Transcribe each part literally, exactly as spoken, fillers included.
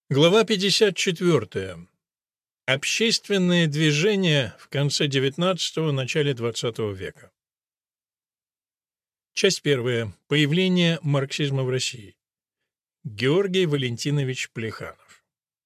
Глава пятьдесят четвёртая. Общественное движение в конце девятнадцатого — начале двадцатого века. Часть первая. Появление марксизма в России. Георгий Валентинович Плеханов.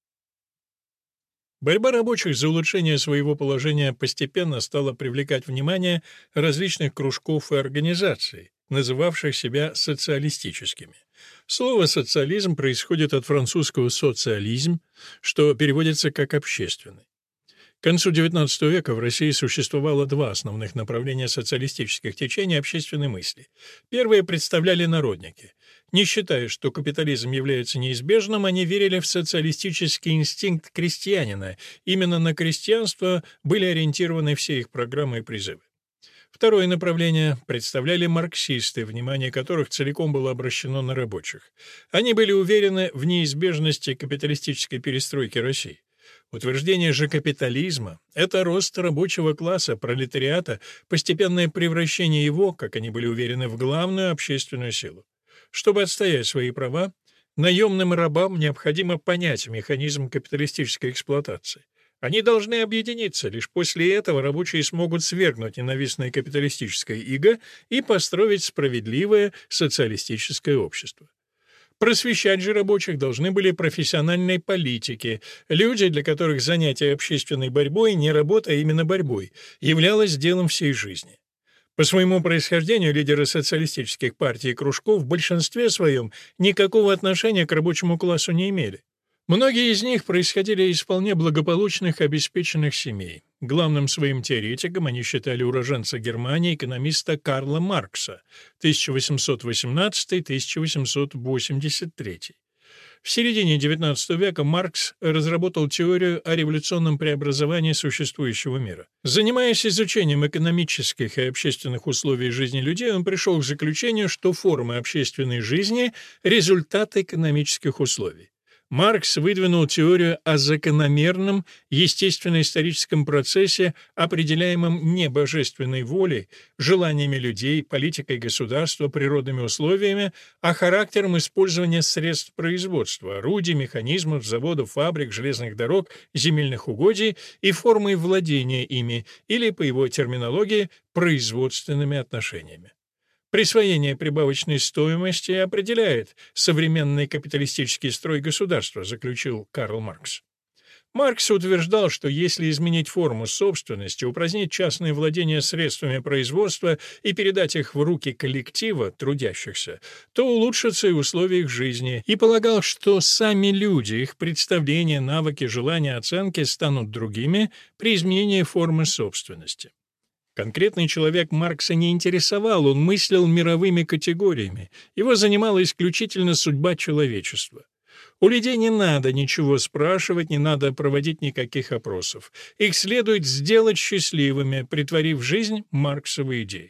Борьба рабочих за улучшение своего положения постепенно стала привлекать внимание различных кружков и организаций, называвших себя социалистическими. Слово «социализм» происходит от французского «социализм», что переводится как «общественный». К концу девятнадцатого века в России существовало два основных направления социалистических течений общественной мысли. Первые представляли народники. Не считая, что капитализм является неизбежным, они верили в социалистический инстинкт крестьянина. Именно на крестьянство были ориентированы все их программы и призывы. Второе направление представляли марксисты, внимание которых целиком было обращено на рабочих. Они были уверены в неизбежности капиталистической перестройки России. Утверждение же капитализма — это рост рабочего класса, пролетариата, постепенное превращение его, как они были уверены, в главную общественную силу. Чтобы отстоять свои права, наемным рабам необходимо понять механизм капиталистической эксплуатации. Они должны объединиться, лишь после этого рабочие смогут свергнуть ненавистное капиталистическое иго и построить справедливое социалистическое общество. Просвещать же рабочих должны были профессиональные политики, люди, для которых занятие общественной борьбой, не работа, а именно борьбой, являлось делом всей жизни. По своему происхождению лидеры социалистических партий и кружков в большинстве своем никакого отношения к рабочему классу не имели. Многие из них происходили из вполне благополучных, обеспеченных семей. Главным своим теоретиком они считали уроженца Германии, экономиста Карла Маркса, тысяча восемьсот восемнадцатый — тысяча восемьсот восемьдесят третий. В середине девятнадцатого века Маркс разработал теорию о революционном преобразовании существующего мира. Занимаясь изучением экономических и общественных условий жизни людей, он пришел к заключению, что формы общественной жизни — результат экономических условий. Маркс выдвинул теорию о закономерном естественно-историческом процессе, определяемом не божественной волей, желаниями людей, политикой государства, природными условиями, а характером использования средств производства, орудий, механизмов, заводов, фабрик, железных дорог, земельных угодий и формой владения ими, или, по его терминологии, производственными отношениями. Присвоение прибавочной стоимости определяет современный капиталистический строй государства, заключил Карл Маркс. Маркс утверждал, что если изменить форму собственности, упразднить частное владение средствами производства и передать их в руки коллектива трудящихся, то улучшатся и условия их жизни, и полагал, что сами люди, их представления, навыки, желания, оценки станут другими при изменении формы собственности. Конкретный человек Маркса не интересовал, он мыслил мировыми категориями. Его занимала исключительно судьба человечества. У людей не надо ничего спрашивать, не надо проводить никаких опросов. Их следует сделать счастливыми, претворив в жизнь марксовые идеи.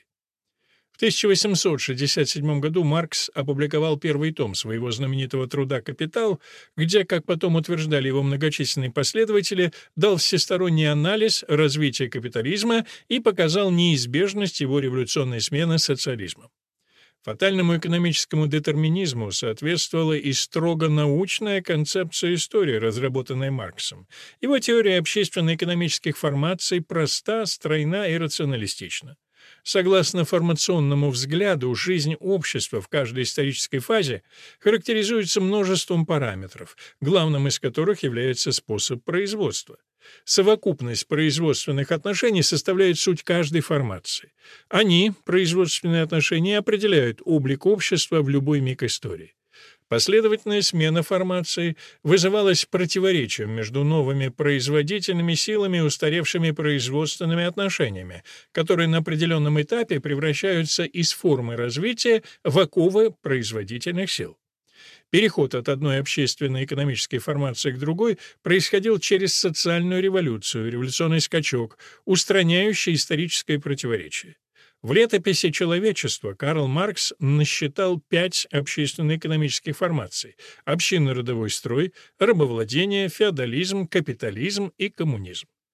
В тысяча восемьсот шестьдесят седьмом году Маркс опубликовал первый том своего знаменитого труда «Капитал», где, как потом утверждали его многочисленные последователи, дал всесторонний анализ развития капитализма и показал неизбежность его революционной смены социализмом. Фатальному экономическому детерминизму соответствовала и строго научная концепция истории, разработанная Марксом. Его теория общественно-экономических формаций проста, стройна и рационалистична. Согласно формационному взгляду, жизнь общества в каждой исторической фазе характеризуется множеством параметров, главным из которых является способ производства. Совокупность производственных отношений составляет суть каждой формации. Они, производственные отношения, определяют облик общества в любой миг истории. Последовательная смена формации вызывалась противоречием между новыми производительными силами и устаревшими производственными отношениями, которые на определенном этапе превращаются из формы развития в оковы производительных сил. Переход от одной общественной экономической формации к другой происходил через социальную революцию, революционный скачок, устраняющий историческое противоречие. В летописи человечества Карл Маркс насчитал пять общественно-экономических формаций: общинно-родовой строй, рабовладение, феодализм, капитализм и коммунизм.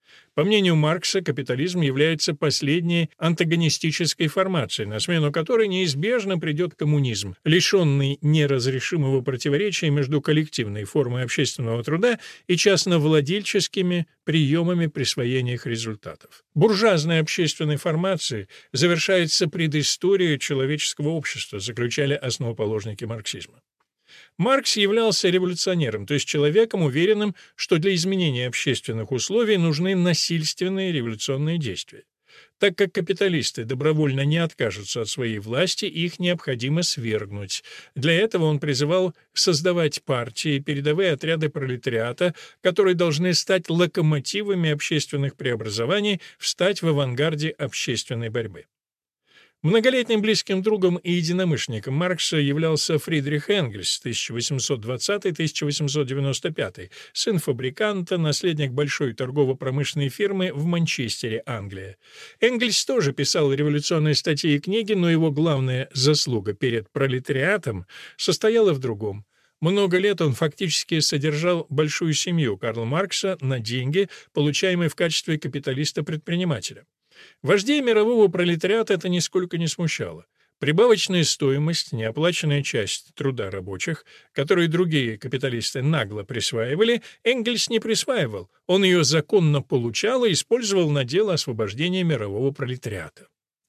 По мнению Маркса, капитализм является последней антагонистической формацией, на смену которой неизбежно придет коммунизм, лишенный неразрешимого противоречия между коллективной формой общественного труда и частновладельческими приемами присвоения их результатов. Буржуазной общественной формации завершается предыстория человеческого общества, заключали основоположники марксизма. Маркс являлся революционером, то есть человеком, уверенным, что для изменения общественных условий нужны насильственные революционные действия. Так как капиталисты добровольно не откажутся от своей власти, их необходимо свергнуть. Для этого он призывал создавать партии, передовые отряды пролетариата, которые должны стать локомотивами общественных преобразований, встать в авангарде общественной борьбы. Многолетним близким другом и единомышленником Маркса являлся Фридрих Энгельс тысяча восемьсот двадцатый — тысяча восемьсот девяносто пятый, сын фабриканта, наследник большой торгово-промышленной фирмы в Манчестере, Англия. Энгельс тоже писал революционные статьи и книги, но его главная заслуга перед пролетариатом состояла в другом. Много лет он фактически содержал большую семью Карла Маркса на деньги, получаемые в качестве капиталиста-предпринимателя. Вождей мирового пролетариата это нисколько не смущало. Прибавочная стоимость, неоплаченная часть труда рабочих, которые другие капиталисты нагло присваивали, Энгельс не присваивал, он ее законно получал и использовал на дело освобождения мирового пролетариата.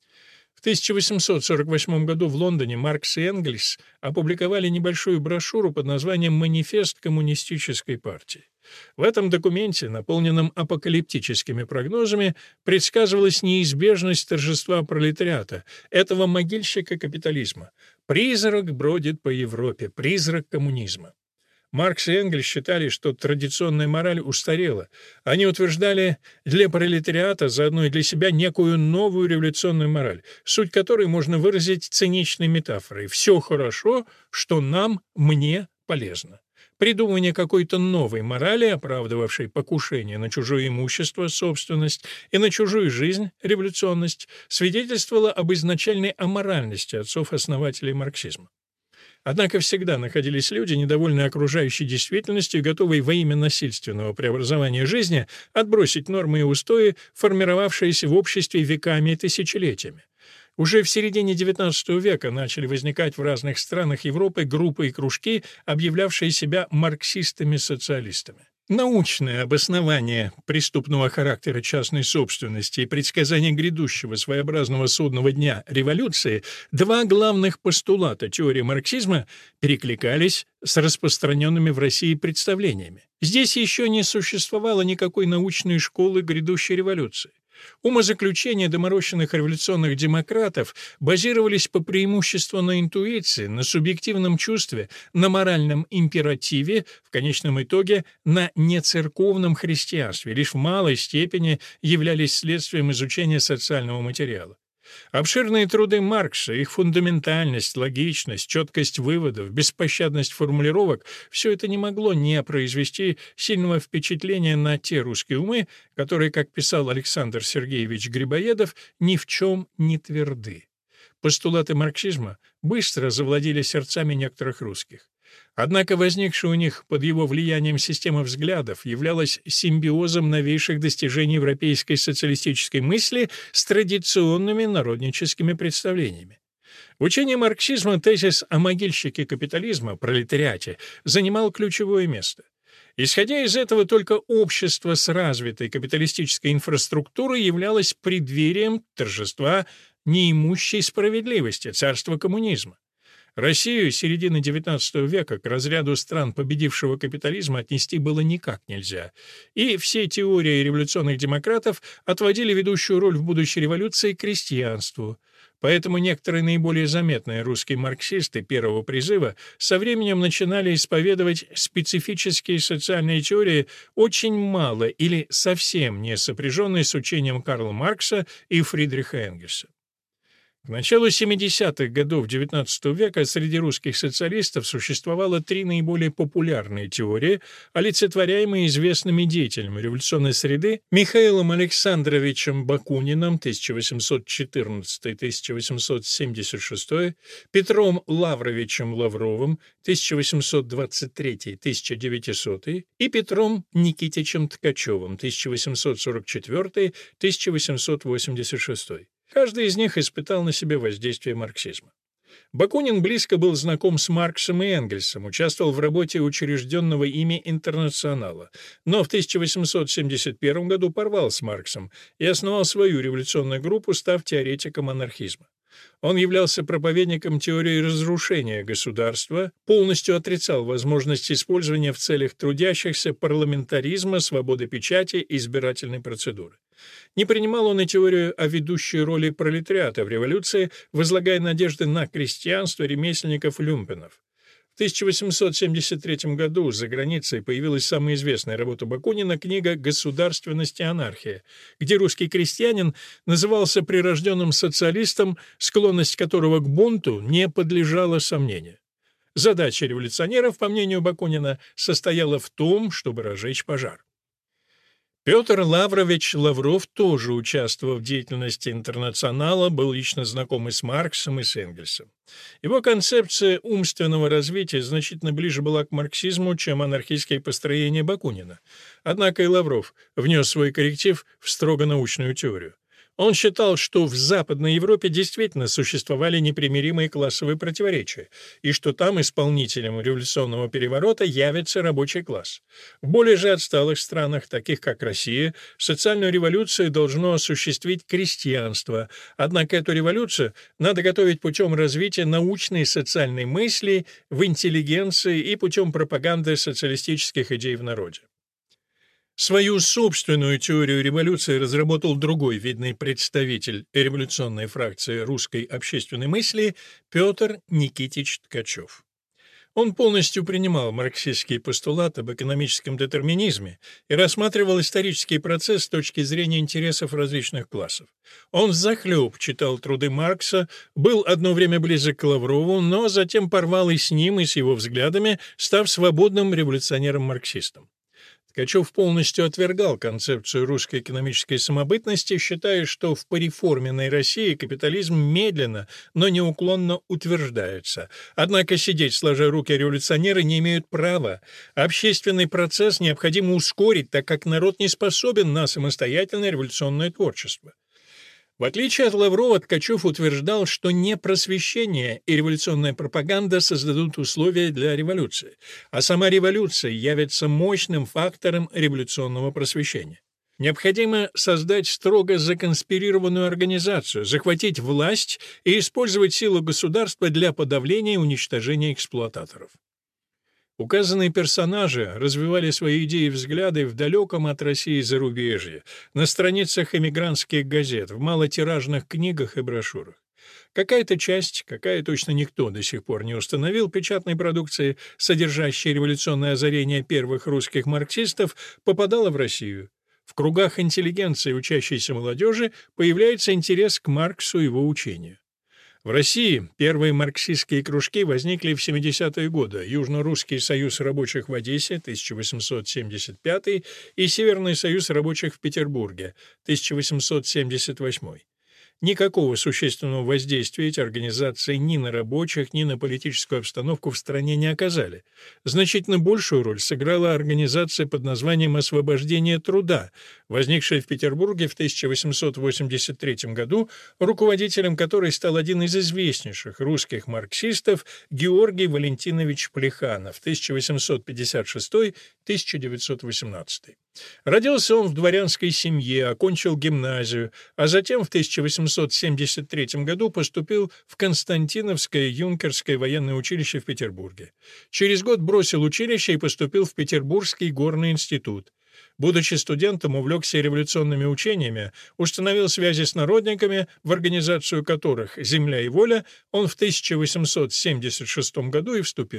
В тысяча восемьсот сорок восьмом году в Лондоне Маркс и Энгельс опубликовали небольшую брошюру под названием «Манифест коммунистической партии». В этом документе, наполненном апокалиптическими прогнозами, предсказывалась неизбежность торжества пролетариата, этого могильщика капитализма. Призрак бродит по Европе, призрак коммунизма. Маркс и Энгельс считали, что традиционная мораль устарела. Они утверждали для пролетариата, заодно и для себя, некую новую революционную мораль, суть которой можно выразить циничной метафорой: «Все хорошо, что нам, мне полезно». Придумывание какой-то новой морали, оправдывавшей покушение на чужое имущество, собственность, и на чужую жизнь, революционность, свидетельствовало об изначальной аморальности отцов-основателей марксизма. Однако всегда находились люди, недовольные окружающей действительностью, готовые во имя насильственного преобразования жизни отбросить нормы и устои, формировавшиеся в обществе веками и тысячелетиями. Уже в середине девятнадцатого века начали возникать в разных странах Европы группы и кружки, объявлявшие себя марксистами-социалистами. Научное обоснование преступного характера частной собственности и предсказание грядущего своеобразного судного дня революции, два главных постулата теории марксизма, перекликались с распространенными в России представлениями. Здесь еще не существовало никакой научной школы грядущей революции. Умозаключения доморощенных революционных демократов базировались по преимуществу на интуиции, на субъективном чувстве, на моральном императиве, в конечном итоге на нецерковном христианстве, лишь в малой степени являлись следствием изучения социального материала. Обширные труды Маркса, их фундаментальность, логичность, четкость выводов, беспощадность формулировок — все это не могло не произвести сильного впечатления на те русские умы, которые, как писал Александр Сергеевич Грибоедов, ни в чем не тверды. Постулаты марксизма быстро завладели сердцами некоторых русских. Однако возникшая у них под его влиянием система взглядов являлась симбиозом новейших достижений европейской социалистической мысли с традиционными народническими представлениями. В учении марксизма тезис о могильщике капитализма, пролетариате, занимал ключевое место. Исходя из этого, только общество с развитой капиталистической инфраструктурой являлось преддверием торжества неимущей справедливости, царства коммунизма. Россию середины девятнадцатого века к разряду стран победившего капитализма отнести было никак нельзя, и все теории революционных демократов отводили ведущую роль в будущей революции крестьянству. Поэтому некоторые наиболее заметные русские марксисты первого призыва со временем начинали исповедовать специфические социальные теории, очень мало или совсем не сопряженные с учением Карла Маркса и Фридриха Энгельса. К началу семидесятых годов девятнадцатого века среди русских социалистов существовало три наиболее популярные теории, олицетворяемые известными деятелями революционной среды Михаилом Александровичем Бакуниным тысяча восемьсот четырнадцатый — тысяча восемьсот семьдесят шестой, Петром Лавровичем Лавровым тысяча восемьсот двадцать третий — тысяча девятисотый и Петром Никитичем Ткачевым тысяча восемьсот сорок четвёртый — тысяча восемьсот восемьдесят шестой. Каждый из них испытал на себе воздействие марксизма. Бакунин близко был знаком с Марксом и Энгельсом, участвовал в работе учрежденного ими «Интернационала», но в тысяча восемьсот семьдесят первом году порвал с Марксом и основал свою революционную группу, став теоретиком анархизма. Он являлся проповедником теории разрушения государства, полностью отрицал возможность использования в целях трудящихся парламентаризма, свободы печати и избирательной процедуры. Не принимал он и теорию о ведущей роли пролетариата в революции, возлагая надежды на крестьянство, ремесленников и люмпенов. В тысяча восемьсот семьдесят третьем году за границей появилась самая известная работа Бакунина — книга «Государственность и анархия», где русский крестьянин назывался прирожденным социалистом, склонность которого к бунту не подлежала сомнению. Задача революционеров, по мнению Бакунина, состояла в том, чтобы разжечь пожар. Петр Лаврович Лавров тоже участвовал в деятельности «Интернационала», был лично знаком и с Марксом, и с Энгельсом. Его концепция умственного развития значительно ближе была к марксизму, чем анархистские построения Бакунина. Однако и Лавров внес свой корректив в строго научную теорию. Он считал, что в Западной Европе действительно существовали непримиримые классовые противоречия, и что там исполнителем революционного переворота явится рабочий класс. В более же отсталых странах, таких как Россия, социальную революцию должно осуществить крестьянство, однако эту революцию надо готовить путем развития научной и социальной мысли в интеллигенции и путем пропаганды социалистических идей в народе. Свою собственную теорию революции разработал другой видный представитель революционной фракции русской общественной мысли Петр Никитич Ткачев. Он полностью принимал марксистские постулаты об экономическом детерминизме и рассматривал исторический процесс с точки зрения интересов различных классов. Он взахлеб читал труды Маркса, был одно время близок к Лаврову, но затем порвал и с ним, и с его взглядами, став свободным революционером-марксистом. Ткачев полностью отвергал концепцию русской экономической самобытности, считая, что в пореформенной России капитализм медленно, но неуклонно утверждается. Однако сидеть сложа руки революционеры не имеют права. Общественный процесс необходимо ускорить, так как народ не способен на самостоятельное революционное творчество. В отличие от Лаврова, Ткачев утверждал, что не просвещение и революционная пропаганда создадут условия для революции, а сама революция явится мощным фактором революционного просвещения. Необходимо создать строго законспирированную организацию, захватить власть и использовать силу государства для подавления и уничтожения эксплуататоров. Указанные персонажи развивали свои идеи и взгляды в далеком от России зарубежье, на страницах эмигрантских газет, в малотиражных книгах и брошюрах. Какая-то часть, какая точно никто до сих пор не установил, печатной продукции, содержащей революционное озарение первых русских марксистов, попадала в Россию. В кругах интеллигенции и учащейся молодежи появляется интерес к Марксу и его учению. В России первые марксистские кружки возникли в семидесятые годы: Южно-Русский союз рабочих в Одессе, тысяча восемьсот семьдесят пятый, и Северный союз рабочих в Петербурге, тысяча восемьсот семьдесят восьмой. Никакого существенного воздействия эти организации ни на рабочих, ни на политическую обстановку в стране не оказали. Значительно большую роль сыграла организация под названием «Освобождение труда», возникшая в Петербурге в тысяча восемьсот восемьдесят третьем году, руководителем которой стал один из известнейших русских марксистов Георгий Валентинович Плеханов тысяча восемьсот пятьдесят шестой — тысяча девятьсот восемнадцатый. Родился он в дворянской семье, окончил гимназию, а затем в тысяча восемьсот семьдесят третьем году поступил в Константиновское юнкерское военное училище в Петербурге. Через год бросил училище и поступил в Петербургский горный институт. Будучи студентом, увлекся революционными учениями, установил связи с народниками, в организацию которых «Земля и воля» он в тысяча восемьсот семьдесят шестом году и вступил.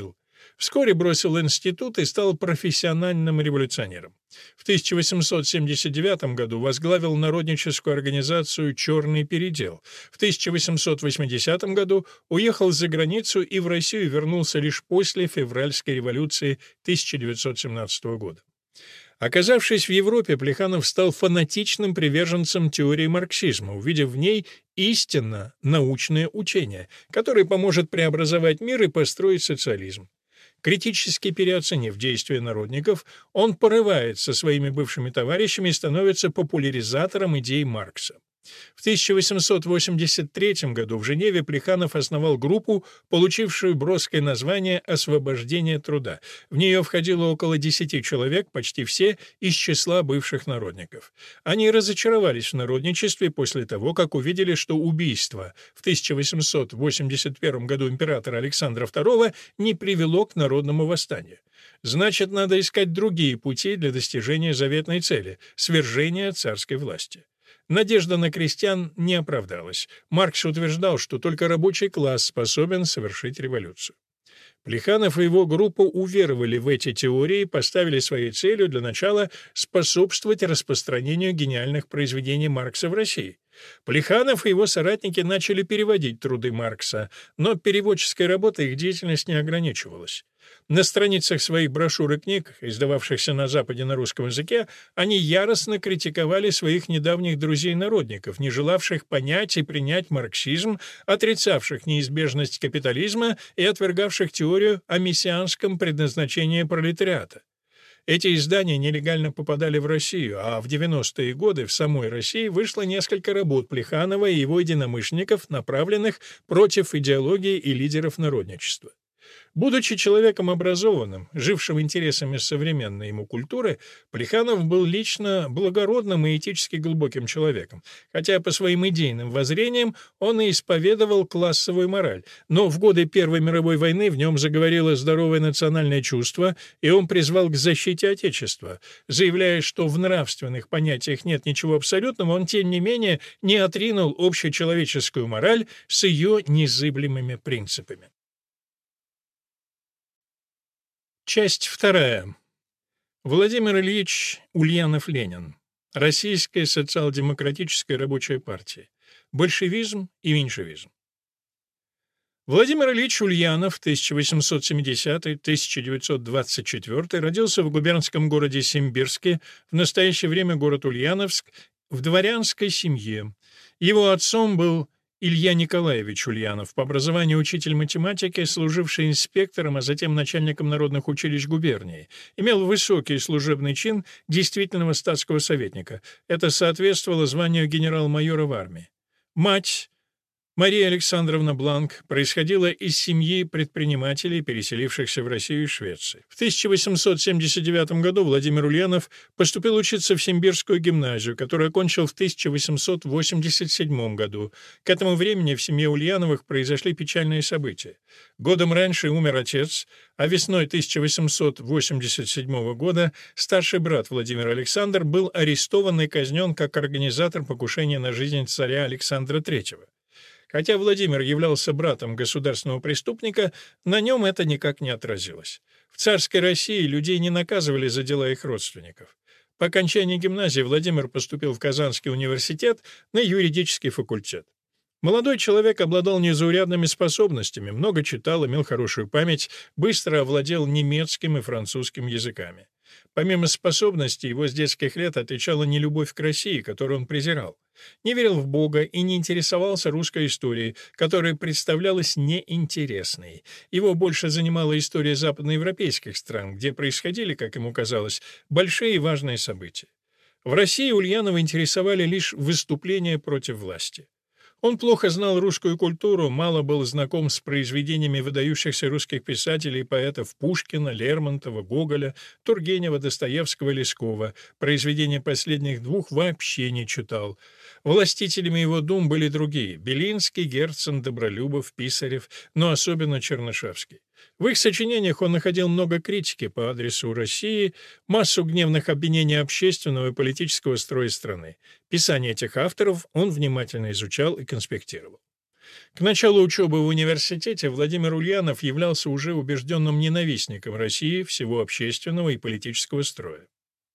Вскоре бросил институт и стал профессиональным революционером. В тысяча восемьсот семьдесят девятом году возглавил народническую организацию «Черный передел». В тысяча восемьсот восьмидесятом году уехал за границу и в Россию вернулся лишь после февральской революции тысяча девятьсот семнадцатого года. Оказавшись в Европе, Плеханов стал фанатичным приверженцем теории марксизма, увидев в ней истинно научное учение, которое поможет преобразовать мир и построить социализм. Критически переоценив действия народников, он порывает со своими бывшими товарищами и становится популяризатором идей Маркса. В тысяча восемьсот восемьдесят третьем году в Женеве Плеханов основал группу, получившую броское название «Освобождение труда». В нее входило около десяти человек, почти все из числа бывших народников. Они разочаровались в народничестве после того, как увидели, что убийство в тысяча восемьсот восемьдесят первом году императора Александра второго не привело к народному восстанию. Значит, надо искать другие пути для достижения заветной цели — свержения царской власти. Надежда на крестьян не оправдалась. Маркс утверждал, что только рабочий класс способен совершить революцию. Плеханов и его группа уверовали в эти теории и поставили своей целью для начала способствовать распространению гениальных произведений Маркса в России. Плеханов и его соратники начали переводить труды Маркса, но переводческой работой их деятельность не ограничивалась. На страницах своих брошюр и книг, издававшихся на Западе на русском языке, они яростно критиковали своих недавних друзей-народников, не желавших понять и принять марксизм, отрицавших неизбежность капитализма и отвергавших теорию о мессианском предназначении пролетариата. Эти издания нелегально попадали в Россию, а в девяностые годы в самой России вышло несколько работ Плеханова и его единомышленников, направленных против идеологии и лидеров народничества. Будучи человеком образованным, жившим интересами современной ему культуры, Плеханов был лично благородным и этически глубоким человеком, хотя по своим идейным воззрениям он и исповедовал классовую мораль, но в годы Первой мировой войны в нем заговорило здоровое национальное чувство, и он призвал к защите Отечества. Заявляя, что в нравственных понятиях нет ничего абсолютного, он, тем не менее, не отринул общечеловеческую мораль с ее незыблемыми принципами. Часть вторая. Владимир Ильич Ульянов-Ленин. Российская социал-демократическая рабочая партия. Большевизм и меньшевизм. Владимир Ильич Ульянов, тысяча восемьсот семидесятый — тысяча девятьсот двадцать четвёртый, родился в губернском городе Симбирске, в настоящее время город Ульяновск, в дворянской семье. Его отцом был Илья Николаевич Ульянов, по образованию учитель математики, служивший инспектором, а затем начальником народных училищ губернии. Имел высокий служебный чин действительного статского советника. Это соответствовало званию генерал-майора в армии. Мать Мария Александровна Бланк происходила из семьи предпринимателей, переселившихся в Россию и Швецию. В тысяча восемьсот семьдесят девятом году Владимир Ульянов поступил учиться в Симбирскую гимназию, которую окончил в тысяча восемьсот восемьдесят седьмом году. К этому времени в семье Ульяновых произошли печальные события. Годом раньше умер отец, а весной тысяча восемьсот восемьдесят седьмого года старший брат Владимир Александр был арестован и казнен как организатор покушения на жизнь царя Александра третьего. Хотя Владимир являлся братом государственного преступника, на нем это никак не отразилось. В царской России людей не наказывали за дела их родственников. По окончании гимназии Владимир поступил в Казанский университет на юридический факультет. Молодой человек обладал незаурядными способностями, много читал, имел хорошую память, быстро овладел немецким и французским языками. Помимо способностей, его с детских лет отличала нелюбовь к России, которую он презирал. Не верил в Бога и не интересовался русской историей, которая представлялась неинтересной. Его больше занимала история западноевропейских стран, где происходили, как ему казалось, большие и важные события. В России Ульянова интересовали лишь выступления против власти. Он плохо знал русскую культуру, мало был знаком с произведениями выдающихся русских писателей и поэтов Пушкина, Лермонтова, Гоголя, Тургенева, Достоевского, Лескова. Произведения последних двух вообще не читал. Властителями его дум были другие — Белинский, Герцен, Добролюбов, Писарев, но особенно Чернышевский. В их сочинениях он находил много критики по адресу России, массу гневных обвинений общественного и политического строя страны. Писания этих авторов он внимательно изучал и конспектировал. К началу учебы в университете Владимир Ульянов являлся уже убежденным ненавистником России, всего общественного и политического строя.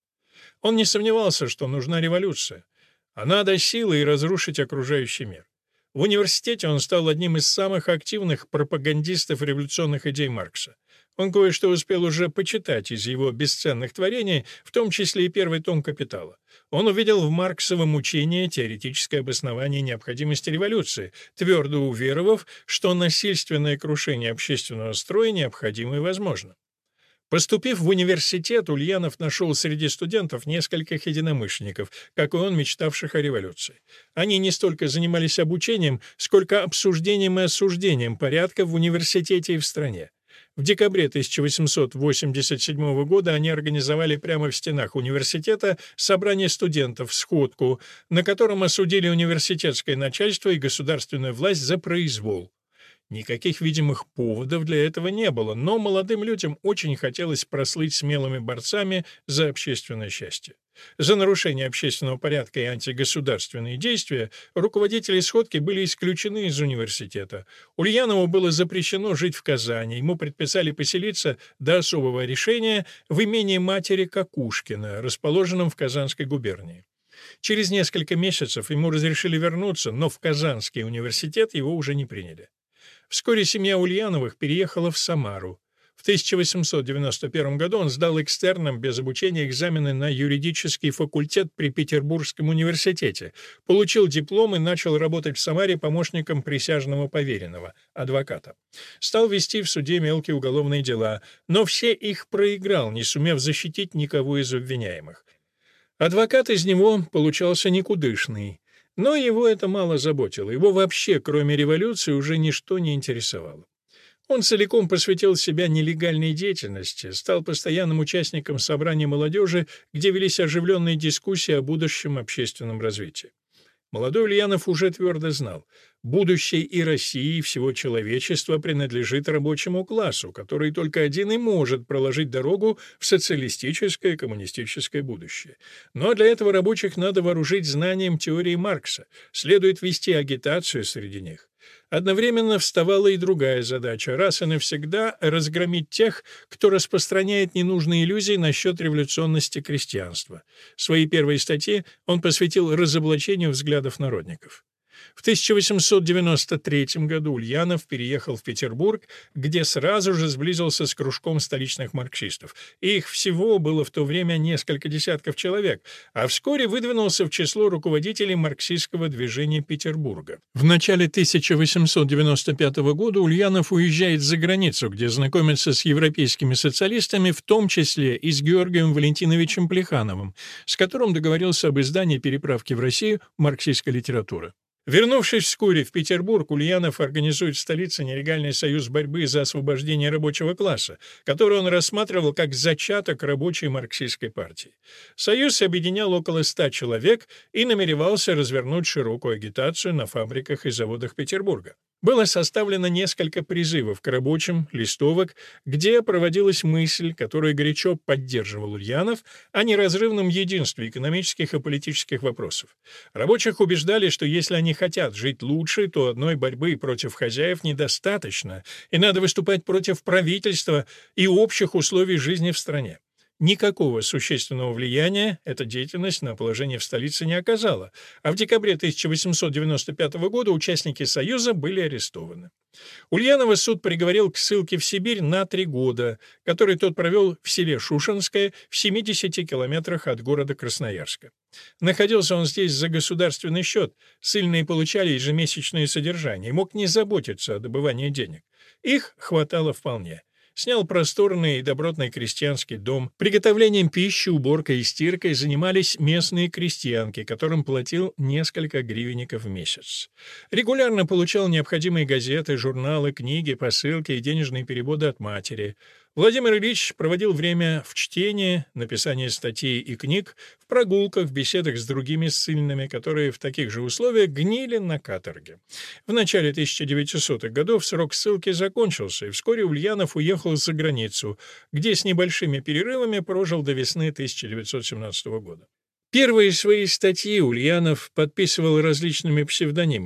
Он не сомневался, что нужна революция, а надо силой разрушить окружающий мир. В университете он стал одним из самых активных пропагандистов революционных идей Маркса. Он кое-что успел уже почитать из его бесценных творений, в том числе и первый том «Капитала». Он увидел в марксовом учении теоретическое обоснование необходимости революции, твердо уверовав, что насильственное крушение общественного строя необходимо и возможно. Поступив в университет, Ульянов нашел среди студентов нескольких единомышленников, как и он, мечтавших о революции. Они не столько занимались обучением, сколько обсуждением и осуждением порядка в университете и в стране. В декабре тысяча восемьсот восемьдесят седьмого года они организовали прямо в стенах университета собрание студентов, сходку, на котором осудили университетское начальство и государственную власть за произвол. Никаких видимых поводов для этого не было, но молодым людям очень хотелось прослыть смелыми борцами за общественное счастье. За нарушение общественного порядка и антигосударственные действия руководители сходки были исключены из университета. Ульянову было запрещено жить в Казани, ему предписали поселиться до особого решения в имении матери Кокушкина, расположенном в Казанской губернии. Через несколько месяцев ему разрешили вернуться, но в Казанский университет его уже не приняли. Вскоре семья Ульяновых переехала в Самару. В тысяча восемьсот девяносто первом году он сдал экстерном без обучения экзамены на юридический факультет при Петербургском университете, получил диплом и начал работать в Самаре помощником присяжного поверенного, адвоката. Стал вести в суде мелкие уголовные дела, но все их проиграл, не сумев защитить никого из обвиняемых. Адвокат из него получался никудышный. Но его это мало заботило, его вообще, кроме революции, уже ничто не интересовало. Он целиком посвятил себя нелегальной деятельности, стал постоянным участником собраний молодежи, где велись оживленные дискуссии о будущем общественном развитии. Молодой Ульянов уже твердо знал, будущее и России, и всего человечества принадлежит рабочему классу, который только один и может проложить дорогу в социалистическое и коммунистическое будущее. Но для этого рабочих надо вооружить знанием теории Маркса, следует вести агитацию среди них. Одновременно вставала и другая задача — раз и навсегда разгромить тех, кто распространяет ненужные иллюзии насчет революционности крестьянства. Свои первые статьи он посвятил разоблачению взглядов народников. В тысяча восемьсот девяносто третьем году Ульянов переехал в Петербург, где сразу же сблизился с кружком столичных марксистов. Их всего было в то время несколько десятков человек, а вскоре выдвинулся в число руководителей марксистского движения Петербурга. В начале тысяча восемьсот девяносто пятого года Ульянов уезжает за границу, где знакомится с европейскими социалистами, в том числе и с Георгием Валентиновичем Плехановым, с которым договорился об издании переправки в Россию марксистской литературы. Вернувшись вскоре в Петербург, Ульянов организует в столице нелегальный союз борьбы за освобождение рабочего класса, который он рассматривал как зачаток рабочей марксистской партии. Союз объединял около ста человек и намеревался развернуть широкую агитацию на фабриках и заводах Петербурга. Было составлено несколько призывов к рабочим, листовок, где проводилась мысль, которую горячо поддерживал Ульянов, о неразрывном единстве экономических и политических вопросов. Рабочих убеждали, что если они хотят жить лучше, то одной борьбы против хозяев недостаточно, и надо выступать против правительства и общих условий жизни в стране. Никакого существенного влияния эта деятельность на положение в столице не оказала, а в декабре тысяча восемьсот девяносто пятого года участники Союза были арестованы. Ульянова суд приговорил к ссылке в Сибирь на три года, который тот провел в селе Шушенское в семидесяти километрах от города Красноярска. Находился он здесь за государственный счет, ссыльные получали ежемесячное содержание и мог не заботиться о добывании денег. Их хватало вполне. Снял просторный и добротный крестьянский дом. Приготовлением пищи, уборкой и стиркой занимались местные крестьянки, которым платил несколько гривенников в месяц. Регулярно получал необходимые газеты, журналы, книги, посылки и денежные переводы от матери. Владимир Ильич проводил время в чтении, написании статей и книг, в прогулках, в беседах с другими ссыльными, которые в таких же условиях гнили на каторге. В начале тысяча девятисотых годов срок ссылки закончился, и вскоре Ульянов уехал за границу, где с небольшими перерывами прожил до весны тысяча девятьсот семнадцатого года. Первые свои статьи Ульянов подписывал различными псевдонимами. В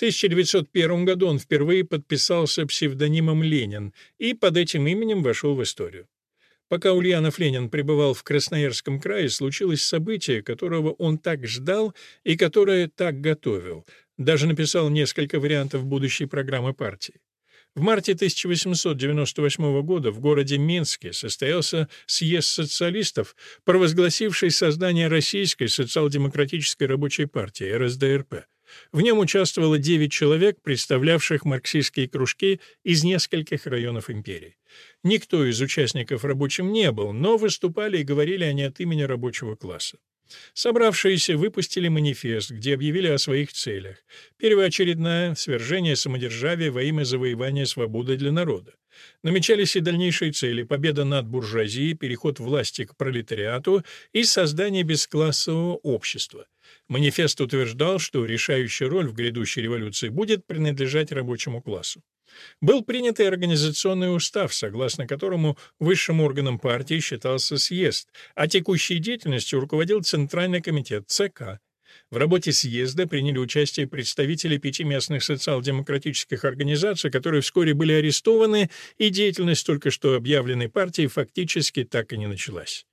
тысяча девятьсот первом году он впервые подписался псевдонимом Ленин и под этим именем вошел в историю. Пока Ульянов Ленин пребывал в Красноярском крае, случилось событие, которого он так ждал и которое так готовил. Даже написал несколько вариантов будущей программы партии. В марте тысяча восемьсот девяносто восьмого года в городе Минске состоялся съезд социалистов, провозгласивший создание Российской социал-демократической рабочей партии, эр эс дэ эр пэ. В нем участвовало девять человек, представлявших марксистские кружки из нескольких районов империи. Никто из участников рабочим не был, но выступали и говорили они от имени рабочего класса. Собравшиеся выпустили манифест, где объявили о своих целях. Первоочередное — свержение самодержавия во имя завоевания свободы для народа. Намечались и дальнейшие цели — победа над буржуазией, переход власти к пролетариату и создание бесклассового общества. Манифест утверждал, что решающая роль в грядущей революции будет принадлежать рабочему классу. Был принят и организационный устав, согласно которому высшим органом партии считался съезд, а текущей деятельностью руководил Центральный комитет цэ ка. В работе съезда приняли участие представители пяти местных социал-демократических организаций, которые вскоре были арестованы, и деятельность только что объявленной партии фактически так и не началась.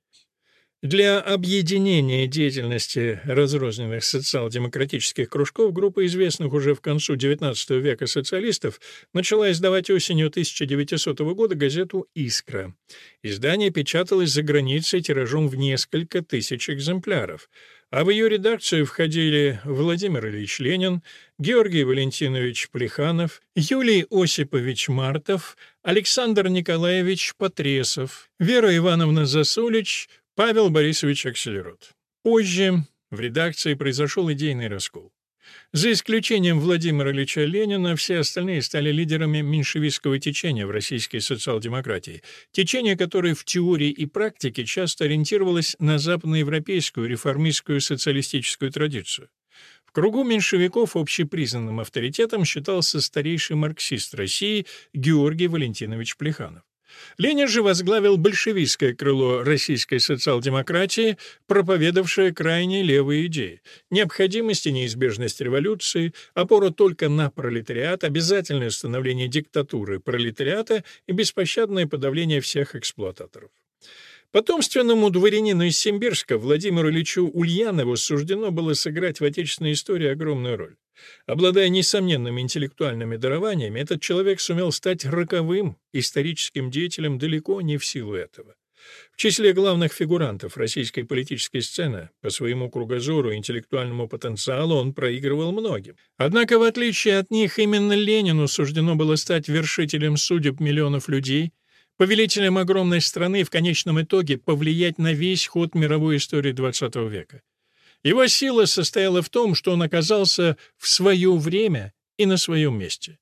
Для объединения деятельности разрозненных социал-демократических кружков группа известных уже в концу девятнадцатого века социалистов начала издавать осенью тысяча девятисотого года газету «Искра». Издание печаталось за границей тиражом в несколько тысяч экземпляров, а в ее редакцию входили Владимир Ильич Ленин, Георгий Валентинович Плеханов, Юлий Осипович Мартов, Александр Николаевич Потресов, Вера Ивановна Засулич, Павел Борисович Акселерот. Позже в редакции произошел идейный раскол. За исключением Владимира Ильича Ленина, все остальные стали лидерами меньшевистского течения в российской социал-демократии, течение, которое в теории и практике часто ориентировалось на западноевропейскую реформистскую социалистическую традицию. В кругу меньшевиков общепризнанным авторитетом считался старейший марксист России Георгий Валентинович Плеханов. Ленин же возглавил большевистское крыло российской социал-демократии, проповедовавшее крайне левые идеи: необходимость и неизбежность революции, опору только на пролетариат, обязательное установление диктатуры пролетариата и беспощадное подавление всех эксплуататоров. Потомственному дворянину из Симбирска Владимиру Ильичу Ульянову суждено было сыграть в отечественной истории огромную роль. Обладая несомненными интеллектуальными дарованиями, этот человек сумел стать роковым историческим деятелем далеко не в силу этого. В числе главных фигурантов российской политической сцены по своему кругозору и интеллектуальному потенциалу он проигрывал многим. Однако, в отличие от них, именно Ленину суждено было стать вершителем судеб миллионов людей, повелителем огромной страны и в конечном итоге повлиять на весь ход мировой истории двадцатого века. Его сила состояла в том, что он оказался в свое время и на своем месте.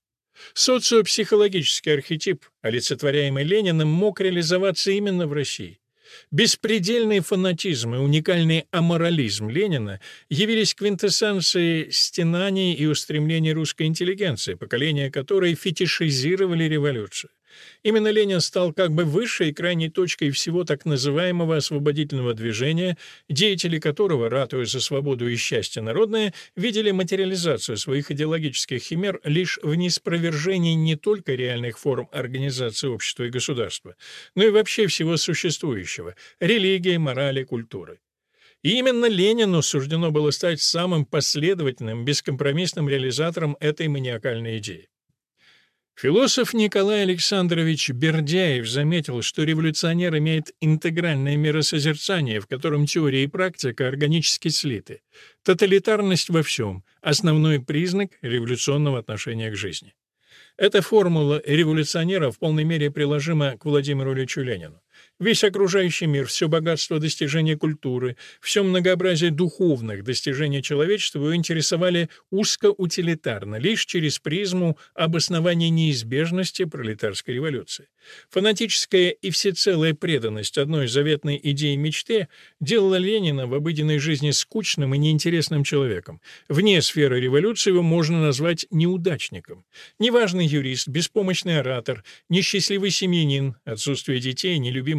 Социопсихологический архетип, олицетворяемый Лениным, мог реализоваться именно в России. Беспредельный фанатизм и уникальный аморализм Ленина явились квинтэссенцией стенаний и устремлений русской интеллигенции, поколения которой фетишизировали революцию. Именно Ленин стал как бы высшей и крайней точкой всего так называемого освободительного движения, деятели которого, ратуя за свободу и счастье народное, видели материализацию своих идеологических химер лишь в неспровержении не только реальных форм организации общества и государства, но и вообще всего существующего — религии, морали, культуры. И именно Ленину суждено было стать самым последовательным, бескомпромиссным реализатором этой маниакальной идеи. Философ Николай Александрович Бердяев заметил, что революционер имеет интегральное миросозерцание, в котором теория и практика органически слиты. Тоталитарность во всем — основной признак революционного отношения к жизни. Эта формула революционера в полной мере приложима к Владимиру Ильичу Ленину. Весь окружающий мир, все богатство достижений культуры, все многообразие духовных достижений человечества его интересовали узкоутилитарно, лишь через призму обоснования неизбежности пролетарской революции. Фанатическая и всецелая преданность одной заветной идее мечте делала Ленина в обыденной жизни скучным и неинтересным человеком. Вне сферы революции его можно назвать неудачником. Неважный юрист, беспомощный оратор, несчастливый семьянин, отсутствие детей, нелюбимая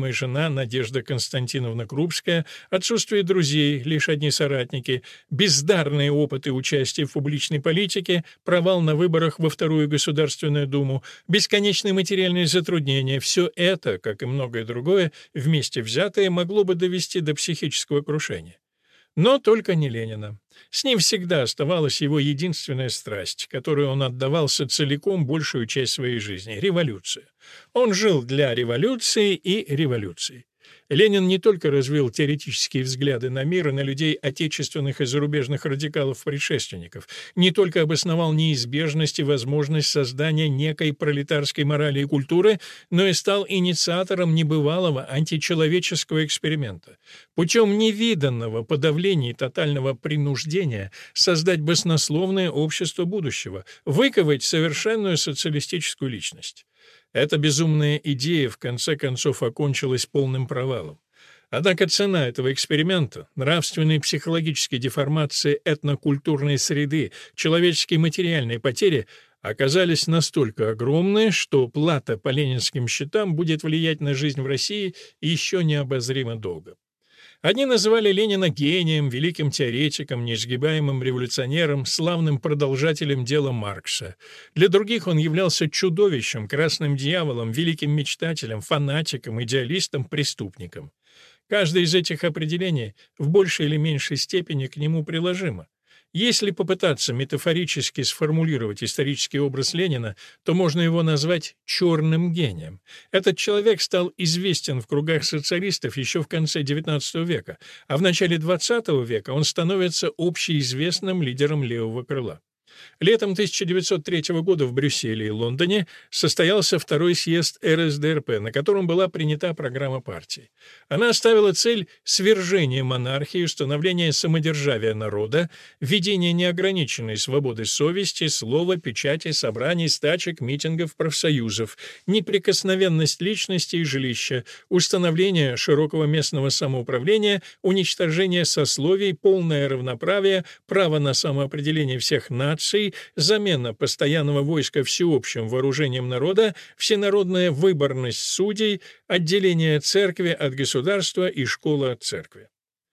любимая жена Надежда Константиновна Крупская, отсутствие друзей, лишь одни соратники, бездарные опыты участия в публичной политике, провал на выборах во Вторую Государственную Думу, бесконечные материальные затруднения — все это, как и многое другое, вместе взятое, могло бы довести до психического крушения. Но только не Ленина. С ним всегда оставалась его единственная страсть, которой он отдавался целиком большую часть своей жизни — революция. Он жил для революции и революции. Ленин не только развил теоретические взгляды на мир и на людей отечественных и зарубежных радикалов-предшественников, не только обосновал неизбежность и возможность создания некой пролетарской морали и культуры, но и стал инициатором небывалого античеловеческого эксперимента. Путем невиданного подавления и тотального принуждения создать баснословное общество будущего, выковать совершенную социалистическую личность. Эта безумная идея в конце концов окончилась полным провалом. Однако цена этого эксперимента, нравственной и психологической деформации этнокультурной среды, человеческие материальные потери оказались настолько огромны, что плата по ленинским счетам будет влиять на жизнь в России еще необозримо долго. Одни называли Ленина гением, великим теоретиком, неизгибаемым революционером, славным продолжателем дела Маркса. Для других он являлся чудовищем, красным дьяволом, великим мечтателем, фанатиком, идеалистом, преступником. Каждое из этих определений в большей или меньшей степени к нему приложимо. Если попытаться метафорически сформулировать исторический образ Ленина, то можно его назвать «черным гением». Этот человек стал известен в кругах социалистов еще в конце девятнадцатого века, а в начале двадцатого века он становится общеизвестным лидером левого крыла. Летом тысяча девятьсот третьего года в Брюсселе и Лондоне состоялся второй съезд эр эс дэ эр пэ, на котором была принята программа партии. Она ставила цель свержения монархии, установления самодержавия народа, введения неограниченной свободы совести, слова, печати, собраний, стачек, митингов, профсоюзов, неприкосновенность личности и жилища, установление широкого местного самоуправления, уничтожение сословий, полное равноправие, право на самоопределение всех наций, замена постоянного войска всеобщим вооружением народа, всенародная выборность судей, отделение церкви от государства и школы от церкви.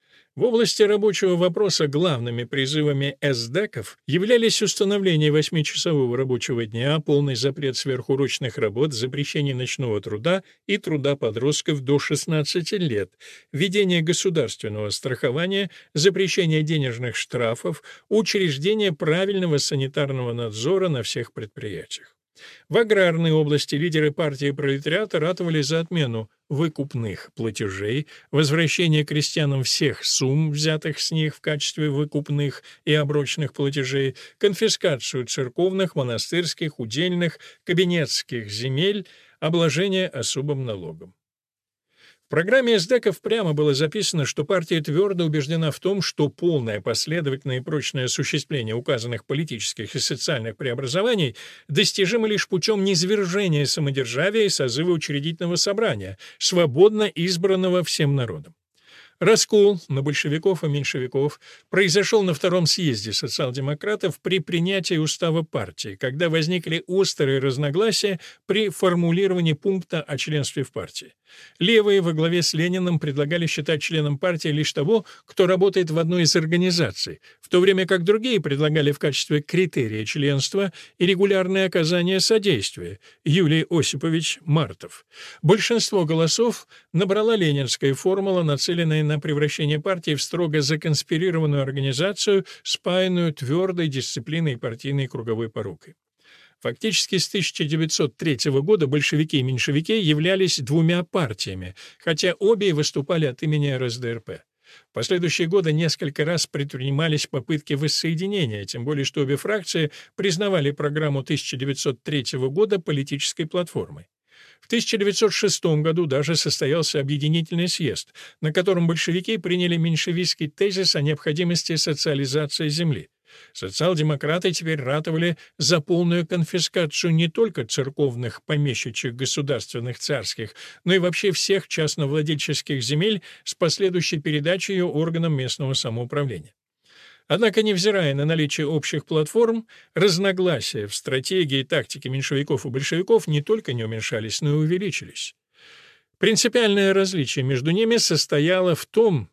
В области рабочего вопроса главными призывами эсдеков являлись установление восьмичасового рабочего дня, полный запрет сверхурочных работ, запрещение ночного труда и труда подростков до шестнадцати лет, введение государственного страхования, запрещение денежных штрафов, учреждение правильного санитарного надзора на всех предприятиях. В аграрной области лидеры партии пролетариата ратовали за отмену выкупных платежей, возвращение крестьянам всех сумм, взятых с них в качестве выкупных и оброчных платежей, конфискацию церковных, монастырских, удельных, кабинетских земель, обложение особым налогом. В программе эсдеков прямо было записано, что партия твердо убеждена в том, что полное, последовательное и прочное осуществление указанных политических и социальных преобразований достижимо лишь путем низвержения самодержавия и созыва учредительного собрания, свободно избранного всем народом. Раскол на большевиков и меньшевиков произошел на втором съезде социал-демократов при принятии устава партии, когда возникли острые разногласия при формулировании пункта о членстве в партии. Левые во главе с Лениным предлагали считать членом партии лишь того, кто работает в одной из организаций, в то время как другие предлагали в качестве критерия членства и регулярное оказание содействия. Юлий Осипович Мартов. Большинство голосов набрала ленинская формула, нацеленная на превращение партии в строго законспирированную организацию, спаянную твердой дисциплиной и партийной круговой порукой. Фактически с тысяча девятьсот третьего года большевики и меньшевики являлись двумя партиями, хотя обе выступали от имени эр эс дэ эр пэ. В последующие годы несколько раз предпринимались попытки воссоединения, тем более что обе фракции признавали программу тысяча девятьсот третьего года политической платформой. В тысяча девятьсот шестом году даже состоялся объединительный съезд, на котором большевики приняли меньшевистский тезис о необходимости социализации земли. Социал-демократы теперь ратовали за полную конфискацию не только церковных, помещичьих, государственных, царских, но и вообще всех частновладельческих земель с последующей передачей ее органам местного самоуправления. Однако, невзирая на наличие общих платформ, разногласия в стратегии и тактике меньшевиков и большевиков не только не уменьшались, но и увеличились. Принципиальное различие между ними состояло в том,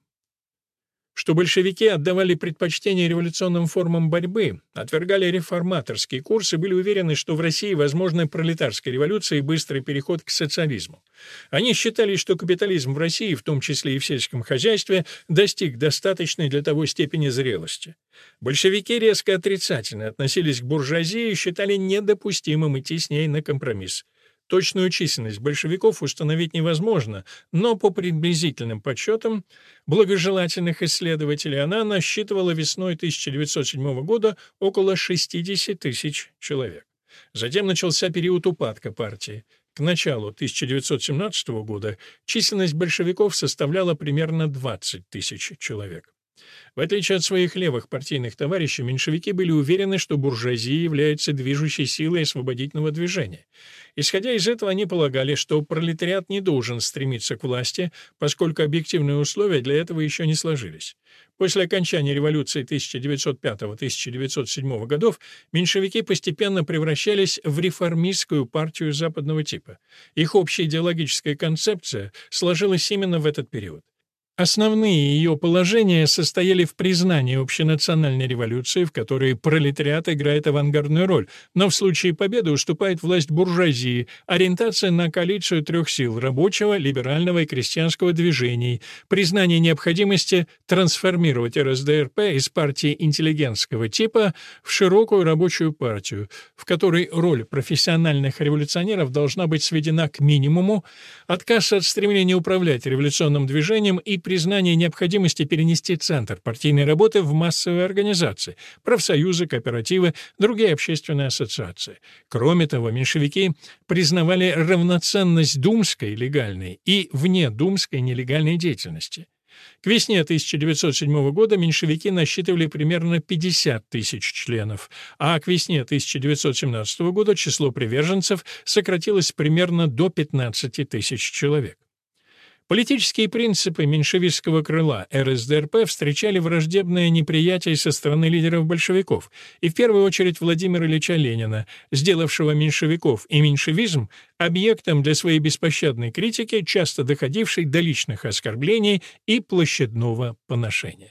что большевики отдавали предпочтение революционным формам борьбы, отвергали реформаторский курс и были уверены, что в России возможны пролетарская революция и быстрый переход к социализму. Они считали, что капитализм в России, в том числе и в сельском хозяйстве, достиг достаточной для того степени зрелости. Большевики резко отрицательно относились к буржуазии и считали недопустимым идти с ней на компромисс. Точную численность большевиков установить невозможно, но по приблизительным подсчетам благожелательных исследователей она насчитывала весной тысяча девятьсот седьмого года около шестьдесят тысяч человек. Затем начался период упадка партии. К началу тысяча девятьсот семнадцатого года численность большевиков составляла примерно двадцать тысяч человек. В отличие от своих левых партийных товарищей, меньшевики были уверены, что буржуазия является движущей силой освободительного движения. Исходя из этого, они полагали, что пролетариат не должен стремиться к власти, поскольку объективные условия для этого еще не сложились. После окончания революции тысяча девятьсот пятого — тысяча девятьсот седьмого годов меньшевики постепенно превращались в реформистскую партию западного типа. Их общая идеологическая концепция сложилась именно в этот период. Основные ее положения состояли в признании общенациональной революции, в которой пролетариат играет авангардную роль, но в случае победы уступает власть буржуазии, ориентация на коалицию трех сил — рабочего, либерального и крестьянского движений, признание необходимости трансформировать эр эс дэ эр пэ из партии интеллигентского типа в широкую рабочую партию, в которой роль профессиональных революционеров должна быть сведена к минимуму, отказ от стремления управлять революционным движением и признание необходимости перенести центр партийной работы в массовые организации, профсоюзы, кооперативы, другие общественные ассоциации. Кроме того, меньшевики признавали равноценность думской легальной и внедумской нелегальной деятельности. К весне тысяча девятьсот седьмого года меньшевики насчитывали примерно пятьдесят тысяч членов, а к весне тысяча девятьсот семнадцатого года число приверженцев сократилось примерно до пятнадцати тысяч человек. Политические принципы меньшевистского крыла эр эс дэ эр пэ встречали враждебное неприятие со стороны лидеров большевиков, и в первую очередь Владимира Ильича Ленина, сделавшего меньшевиков и меньшевизм объектом для своей беспощадной критики, часто доходившей до личных оскорблений и площадного поношения.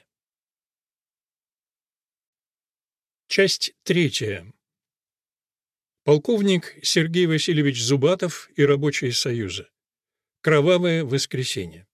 Часть третья. Полковник Сергей Васильевич Зубатов и Рабочие союзы. Кровавое воскресенье.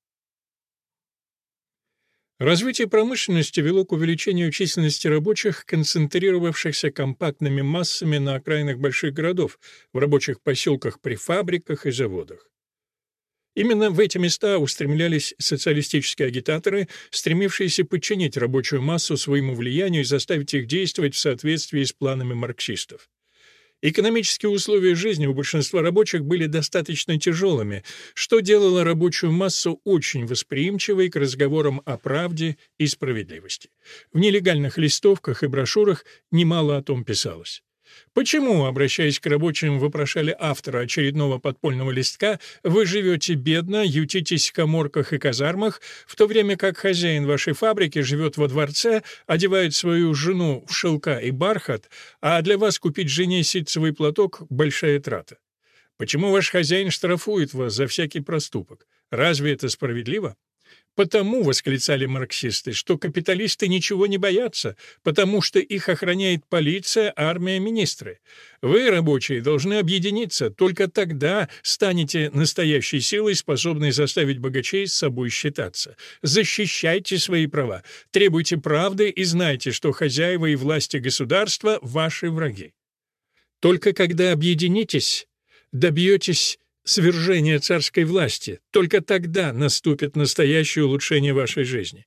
Развитие промышленности вело к увеличению численности рабочих, концентрировавшихся компактными массами на окраинах больших городов, в рабочих поселках при фабриках и заводах. Именно в эти места устремлялись социалистические агитаторы, стремившиеся подчинить рабочую массу своему влиянию и заставить их действовать в соответствии с планами марксистов. Экономические условия жизни у большинства рабочих были достаточно тяжелыми, что делало рабочую массу очень восприимчивой к разговорам о правде и справедливости. В нелегальных листовках и брошюрах немало о том писалось. Почему, обращаясь к рабочим, вопрошали автора очередного подпольного листка, вы живете бедно, ютитесь в каморках и казармах, в то время как хозяин вашей фабрики живет во дворце, одевает свою жену в шелка и бархат, а для вас купить жене ситцевый платок — большая трата? Почему ваш хозяин штрафует вас за всякий проступок? Разве это справедливо? Потому, восклицали марксисты, что капиталисты ничего не боятся, потому что их охраняет полиция, армия, министры. Вы, рабочие, должны объединиться, только тогда станете настоящей силой, способной заставить богачей с собой считаться. Защищайте свои права, требуйте правды и знайте, что хозяева и власти государства — ваши враги. Только когда объединитесь, добьетесь свержения царской власти, только тогда наступит настоящее улучшение вашей жизни.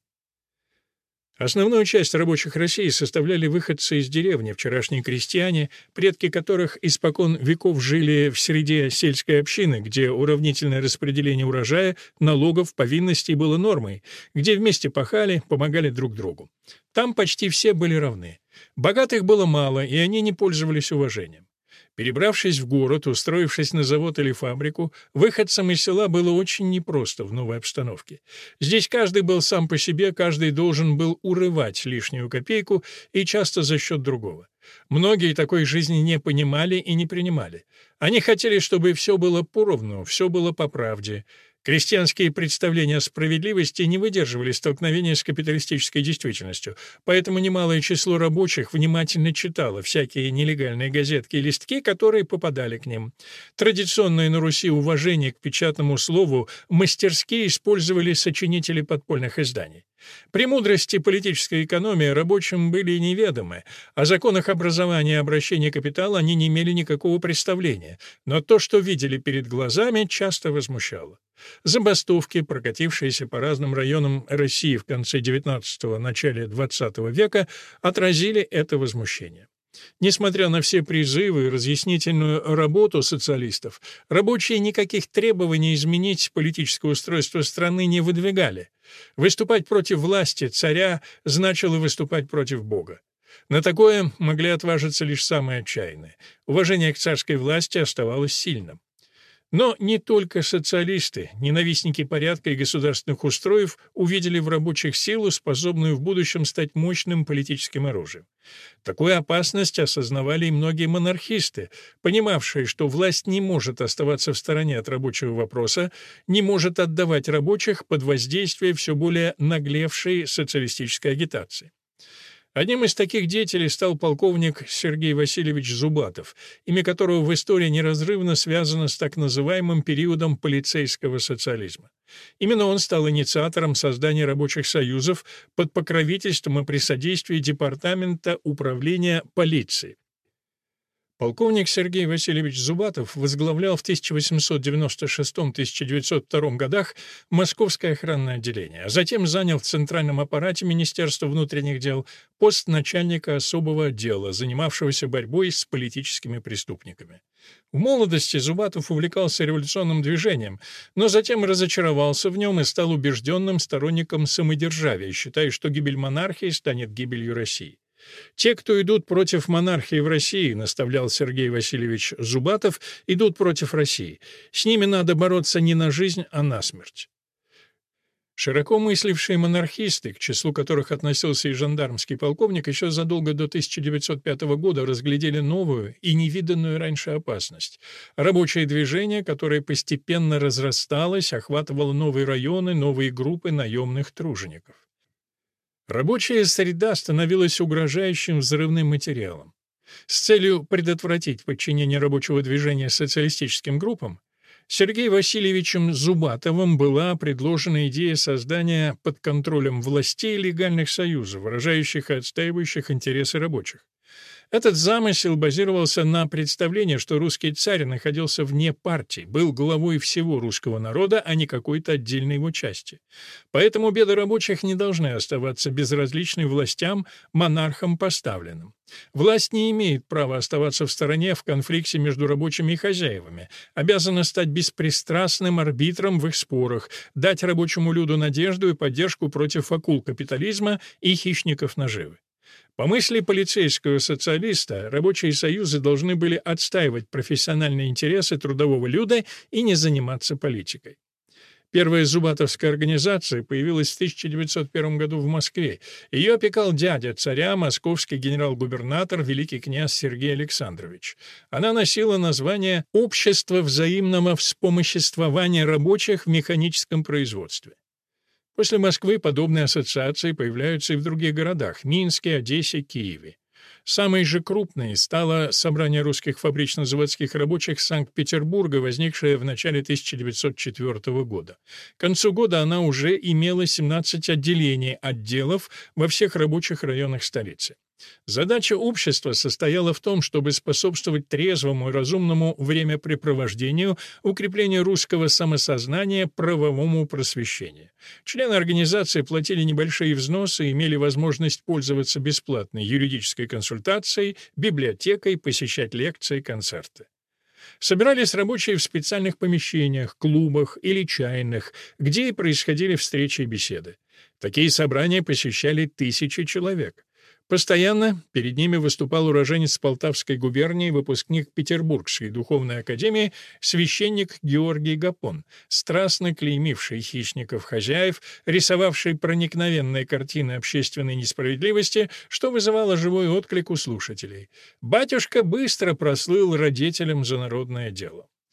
Основную часть рабочих России составляли выходцы из деревни, вчерашние крестьяне, предки которых испокон веков жили в среде сельской общины, где уравнительное распределение урожая, налогов, повинностей было нормой, где вместе пахали, помогали друг другу. Там почти все были равны. Богатых было мало, и они не пользовались уважением. Перебравшись в город, устроившись на завод или фабрику, выходцам из села было очень непросто в новой обстановке. Здесь каждый был сам по себе, каждый должен был урывать лишнюю копейку и часто за счет другого. Многие такой жизни не понимали и не принимали. Они хотели, чтобы все было поровну, все было по правде. Крестьянские представления о справедливости не выдерживали столкновения с капиталистической действительностью, поэтому немалое число рабочих внимательно читало всякие нелегальные газетки и листки, которые попадали к ним. Традиционное на Руси уважение к печатному слову мастерски использовали сочинители подпольных изданий. Премудрости политической экономии рабочим были неведомы, о законах образования и обращения капитала они не имели никакого представления, но то, что видели перед глазами, часто возмущало. Забастовки, прокатившиеся по разным районам России в конце девятнадцатого – начале двадцатого века, отразили это возмущение. Несмотря на все призывы и разъяснительную работу социалистов, рабочие никаких требований изменить политическое устройство страны не выдвигали. Выступать против власти царя значило выступать против Бога. На такое могли отважиться лишь самые отчаянные. Уважение к царской власти оставалось сильным. Но не только социалисты, ненавистники порядка и государственных устроев увидели в рабочих силу, способную в будущем стать мощным политическим оружием. Такую опасность осознавали и многие монархисты, понимавшие, что власть не может оставаться в стороне от рабочего вопроса, не может отдавать рабочих под воздействие все более наглевшей социалистической агитации. Одним из таких деятелей стал полковник Сергей Васильевич Зубатов, имя которого в истории неразрывно связано с так называемым периодом полицейского социализма. Именно он стал инициатором создания рабочих союзов под покровительством и при содействии Департамента управления полиции. Полковник Сергей Васильевич Зубатов возглавлял в тысяча восемьсот девяносто шестом — тысяча девятьсот втором годах Московское охранное отделение, а затем занял в центральном аппарате Министерства внутренних дел пост начальника особого отдела, занимавшегося борьбой с политическими преступниками. В молодости Зубатов увлекался революционным движением, но затем разочаровался в нем и стал убежденным сторонником самодержавия, считая, что гибель монархии станет гибелью России. «Те, кто идут против монархии в России, — наставлял Сергей Васильевич Зубатов, — идут против России. С ними надо бороться не на жизнь, а на смерть». Широко мыслившие монархисты, к числу которых относился и жандармский полковник, еще задолго до тысяча девятьсот пятого года разглядели новую и невиданную раньше опасность. Рабочее движение, которое постепенно разрасталось, охватывало новые районы, новые группы наемных тружеников. Рабочая среда становилась угрожающим взрывным материалом. С целью предотвратить подчинение рабочего движения социалистическим группам Сергеем Васильевичем Зубатовым была предложена идея создания под контролем властей легальных союзов, выражающих и отстаивающих интересы рабочих. Этот замысел базировался на представлении, что русский царь находился вне партии, был главой всего русского народа, а не какой-то отдельной его части. Поэтому беды рабочих не должны оставаться безразличны властям, монархам поставленным. Власть не имеет права оставаться в стороне в конфликте между рабочими и хозяевами, обязана стать беспристрастным арбитром в их спорах, дать рабочему люду надежду и поддержку против акул капитализма и хищников наживы. По мысли полицейского социалиста, рабочие союзы должны были отстаивать профессиональные интересы трудового люда и не заниматься политикой. Первая зубатовская организация появилась в тысяча девятьсот первом году в Москве. Ее опекал дядя царя, московский генерал-губернатор, великий князь Сергей Александрович. Она носила название «Общество взаимного вспомоществования рабочих в механическом производстве». После Москвы подобные ассоциации появляются и в других городах – Минске, Одессе, Киеве. Самой же крупной стало собрание русских фабрично-заводских рабочих Санкт-Петербурга, возникшее в начале тысяча девятьсот четвёртого года. К концу года она уже имела семнадцать отделений, отделов во всех рабочих районах столицы. Задача общества состояла в том, чтобы способствовать трезвому и разумному времяпрепровождению, укреплению русского самосознания, правовому просвещению. Члены организации платили небольшие взносы и имели возможность пользоваться бесплатной юридической консультацией, библиотекой, посещать лекции, концерты. Собирались рабочие в специальных помещениях, клубах или чайных, где и происходили встречи и беседы. Такие собрания посещали тысячи человек. Постоянно перед ними выступал уроженец Полтавской губернии, выпускник Петербургской духовной академии, священник Георгий Гапон, страстно клеймивший хищников-хозяев, рисовавший проникновенные картины общественной несправедливости, что вызывало живой отклик у слушателей. Батюшка быстро прослыл радетелем за народное дело.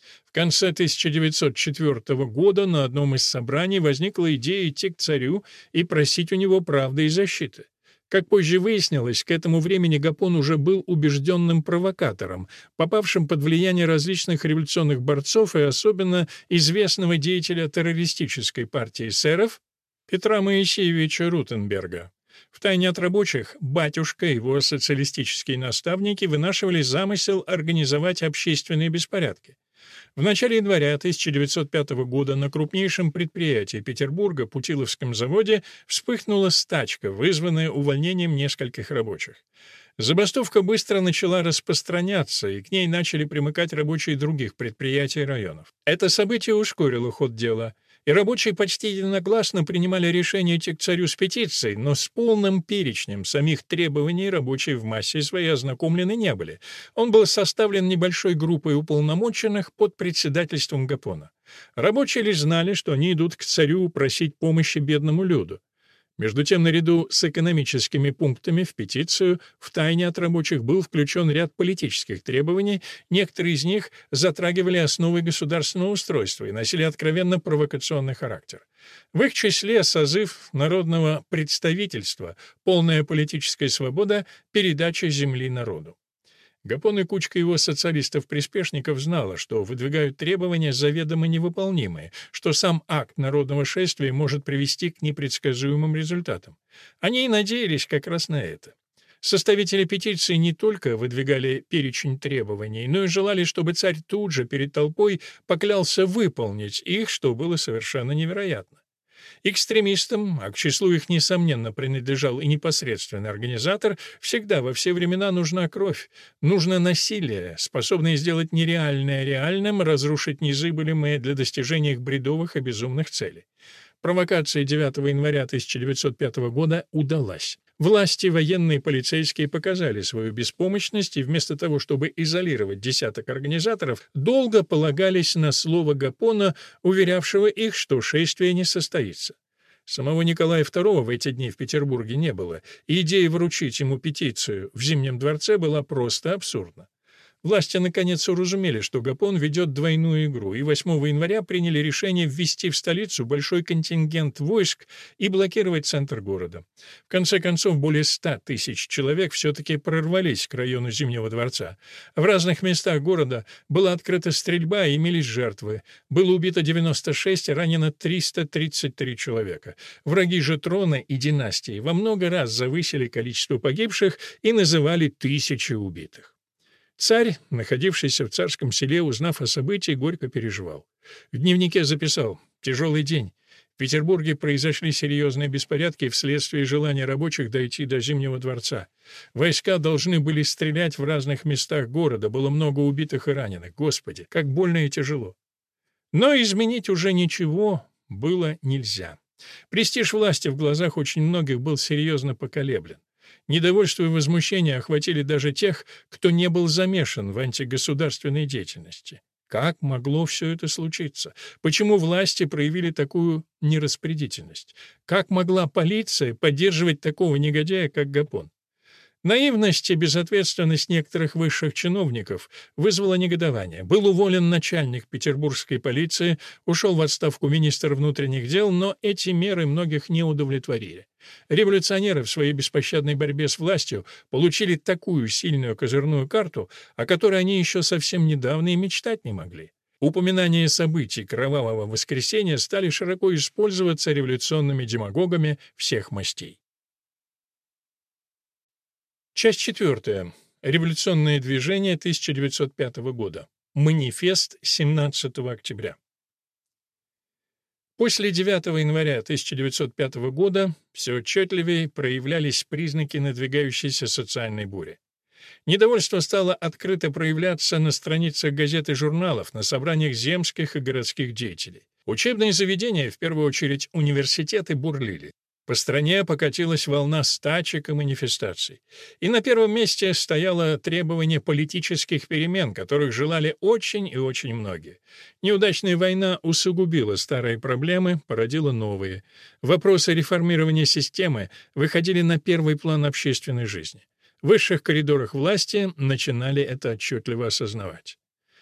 В конце тысяча девятьсот четвёртого года на одном из собраний возникла идея идти к царю и просить у него правды и защиты. Как позже выяснилось, к этому времени Гапон уже был убежденным провокатором, попавшим под влияние различных революционных борцов и особенно известного деятеля террористической партии эсеров Петра Моисеевича Рутенберга. Втайне от рабочих батюшка и его социалистические наставники вынашивали замысел организовать общественные беспорядки. В начале января тысяча девятьсот пятого года на крупнейшем предприятии Петербурга, Путиловском заводе, вспыхнула стачка, вызванная увольнением нескольких рабочих. Забастовка быстро начала распространяться, и к ней начали примыкать рабочие других предприятий и районов. Это событие ускорило ход дела, и рабочие почти единогласно принимали решение идти к царю с петицией, но с полным перечнем самих требований рабочие в массе своей ознакомлены не были. Он был составлен небольшой группой уполномоченных под председательством Гапона. Рабочие лишь знали, что они идут к царю просить помощи бедному люду. Между тем, наряду с экономическими пунктами в петицию втайне от рабочих был включен ряд политических требований, некоторые из них затрагивали основы государственного устройства и носили откровенно провокационный характер. В их числе созыв народного представительства, полная политическая свобода, передача земли народу. Гапон и кучка его социалистов-приспешников знала, что выдвигают требования заведомо невыполнимые, что сам акт народного шествия может привести к непредсказуемым результатам. Они и надеялись как раз на это. Составители петиции не только выдвигали перечень требований, но и желали, чтобы царь тут же перед толпой поклялся выполнить их, что было совершенно невероятно. Экстремистам, а к числу их, несомненно, принадлежал и непосредственный организатор, всегда во все времена нужна кровь, нужно насилие, способное сделать нереальное реальным, разрушить незыблемое для достижения их бредовых и безумных целей. Провокация девятого января тысяча девятьсот пятого года удалась. Власти, военные и полицейские показали свою беспомощность и вместо того, чтобы изолировать десяток организаторов, долго полагались на слово Гапона, уверявшего их, что шествие не состоится. Самого Николая второго в эти дни в Петербурге не было, и идея вручить ему петицию в Зимнем дворце была просто абсурдна. Власти наконец уразумели, что Гапон ведет двойную игру, и восьмого января приняли решение ввести в столицу большой контингент войск и блокировать центр города. В конце концов, более ста тысяч человек все-таки прорвались к району Зимнего дворца. В разных местах города была открыта стрельба и имелись жертвы. Было убито девяносто шесть, ранено триста тридцать три человека. Враги же трона и династии во много раз завысили количество погибших и называли тысячи убитых. Царь, находившийся в царском селе, узнав о событии, горько переживал. В дневнике записал: «Тяжелый день. В Петербурге произошли серьезные беспорядки вследствие желания рабочих дойти до Зимнего дворца. Войска должны были стрелять в разных местах города, было много убитых и раненых. Господи, как больно и тяжело». Но изменить уже ничего было нельзя. Престиж власти в глазах очень многих был серьезно поколеблен. Недовольство и возмущение охватили даже тех, кто не был замешан в антигосударственной деятельности. Как могло все это случиться? Почему власти проявили такую нераспорядительность? Как могла полиция поддерживать такого негодяя, как Гапон? Наивность и безответственность некоторых высших чиновников вызвала негодование. Был уволен начальник петербургской полиции, ушел в отставку министр внутренних дел, но эти меры многих не удовлетворили. Революционеры в своей беспощадной борьбе с властью получили такую сильную козырную карту, о которой они еще совсем недавно и мечтать не могли. Упоминания событий Кровавого воскресенья стали широко использоваться революционными демагогами всех мастей. Часть четвертая. Революционное движение тысяча девятьсот пятого года. Манифест семнадцатого октября. После девятого января тысяча девятьсот пятого года все отчетливее проявлялись признаки надвигающейся социальной бури. Недовольство стало открыто проявляться на страницах газет и журналов, на собраниях земских и городских деятелей. Учебные заведения, в первую очередь университеты, бурлили. По стране покатилась волна стачек и манифестаций. И на первом месте стояло требование политических перемен, которых желали очень и очень многие. Неудачная война усугубила старые проблемы, породила новые. Вопросы реформирования системы выходили на первый план общественной жизни. В высших коридорах власти начинали это отчетливо осознавать.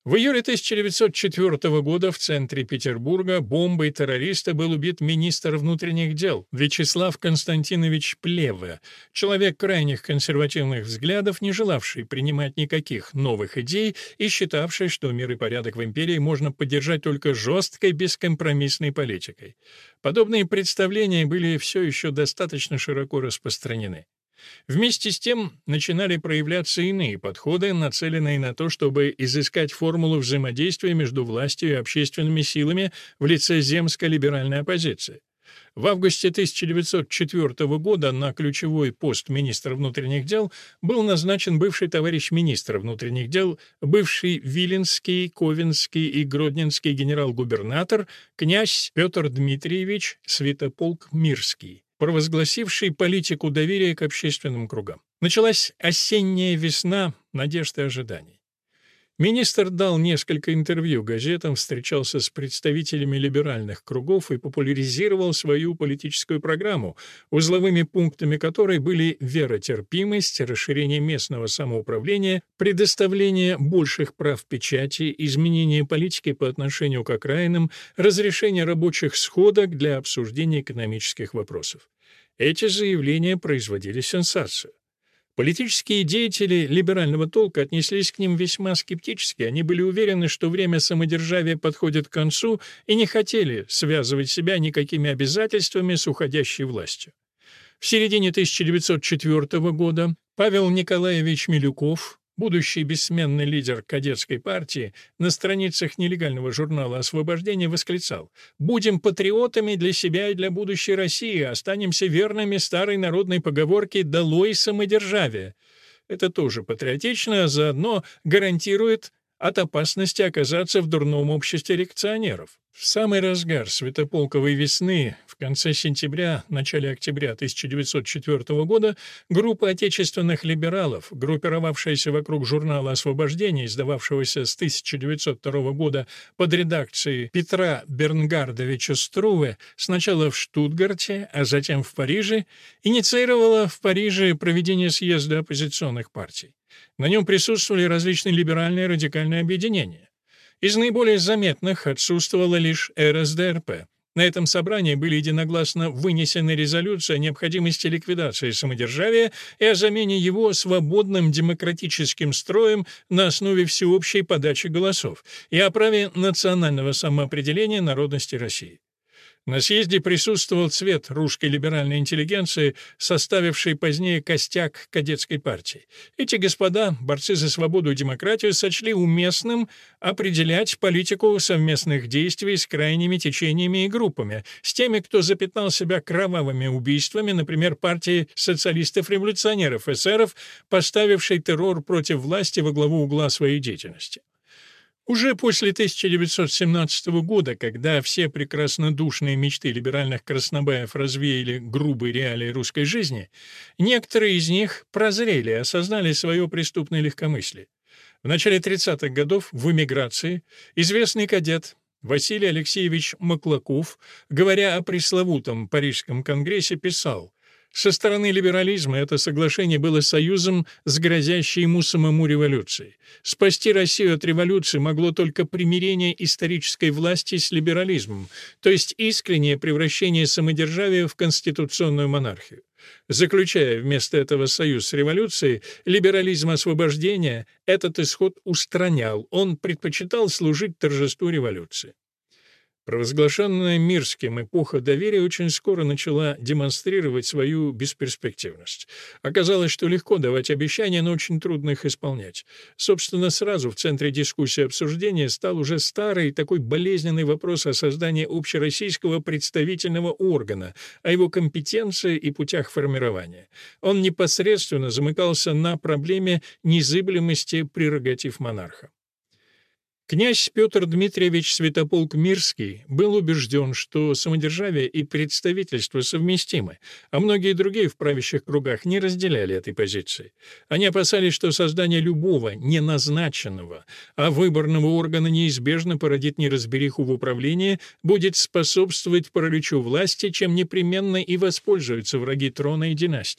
В июле тысяча девятьсот четвёртого года в центре Петербурга бомбой террориста был убит министр внутренних дел Вячеслав Константинович Плеве, человек крайних консервативных взглядов, не желавший принимать никаких новых идей и считавший, что мир и порядок в империи можно поддержать только жесткой, бескомпромиссной политикой. Подобные представления были все еще достаточно широко распространены. Вместе с тем начинали проявляться иные подходы, нацеленные на то, чтобы изыскать формулу взаимодействия между властью и общественными силами в лице земско-либеральной оппозиции. В августе тысяча девятьсот четвёртого года на ключевой пост министра внутренних дел был назначен бывший товарищ министра внутренних дел, бывший Виленский, Ковенский и Гродненский генерал-губернатор князь Петр Дмитриевич Святополк-Мирский, провозгласивший политику доверия к общественным кругам. Началась осенняя весна надежд и ожиданий. Министр дал несколько интервью газетам, встречался с представителями либеральных кругов и популяризировал свою политическую программу, узловыми пунктами которой были веротерпимость, расширение местного самоуправления, предоставление больших прав печати, изменение политики по отношению к окраинам, разрешение рабочих сходок для обсуждения экономических вопросов. Эти заявления производили сенсацию. Политические деятели либерального толка отнеслись к ним весьма скептически, они были уверены, что время самодержавия подходит к концу и не хотели связывать себя никакими обязательствами с уходящей властью. В середине тысяча девятьсот четвёртого года Павел Николаевич Милюков, будущий бессменный лидер кадетской партии, на страницах нелегального журнала «Освобождение» восклицал: «Будем патриотами для себя и для будущей России, останемся верными старой народной поговорке «долой самодержавие». Это тоже патриотично, а заодно гарантирует от опасности оказаться в дурном обществе реакционеров». В самый разгар Святополковой весны, в конце сентября, начале октября тысяча девятьсот четвёртого года, группа отечественных либералов, группировавшаяся вокруг журнала «Освобождение», издававшегося с тысяча девятьсот второго года под редакцией Петра Бернгардовича Струве, сначала в Штутгарте, а затем в Париже, инициировала в Париже проведение съезда оппозиционных партий. На нем присутствовали различные либеральные и радикальные объединения. Из наиболее заметных отсутствовала лишь эр эс дэ эр пэ. На этом собрании были единогласно вынесены резолюции о необходимости ликвидации самодержавия и о замене его свободным демократическим строем на основе всеобщей подачи голосов и о праве национального самоопределения народности России. На съезде присутствовал цвет русской либеральной интеллигенции, составивший позднее костяк кадетской партии. Эти господа, борцы за свободу и демократию, сочли уместным определять политику совместных действий с крайними течениями и группами, с теми, кто запятнал себя кровавыми убийствами, например, партией социалистов-революционеров, эсеров, поставившей террор против власти во главу угла своей деятельности. Уже после тысяча девятьсот семнадцатого года, когда все прекраснодушные мечты либеральных краснобаев развеяли грубые реалии русской жизни, некоторые из них прозрели и осознали свое преступное легкомыслие. В начале тридцатых годов в эмиграции известный кадет Василий Алексеевич Маклаков, говоря о пресловутом Парижском конгрессе, писал: «Со стороны либерализма это соглашение было союзом с грозящей ему самому революцией. Спасти Россию от революции могло только примирение исторической власти с либерализмом, то есть искреннее превращение самодержавия в конституционную монархию. Заключая вместо этого союз с революцией, либерализм освобождения этот исход устранял, он предпочитал служить торжеству революции». Провозглашенная Мирским эпоха доверия очень скоро начала демонстрировать свою бесперспективность. Оказалось, что легко давать обещания, но очень трудно их исполнять. Собственно, сразу в центре дискуссии и обсуждения стал уже старый такой болезненный вопрос о создании общероссийского представительного органа, о его компетенции и путях формирования. Он непосредственно замыкался на проблеме незыблемости прерогатив монарха. Князь Петр Дмитриевич Святополк-Мирский был убежден, что самодержавие и представительство совместимы, а многие другие в правящих кругах не разделяли этой позиции. Они опасались, что создание любого неназначенного, а выборного органа неизбежно породит неразбериху в управлении, будет способствовать параличу власти, чем непременно и воспользуются враги трона и династии.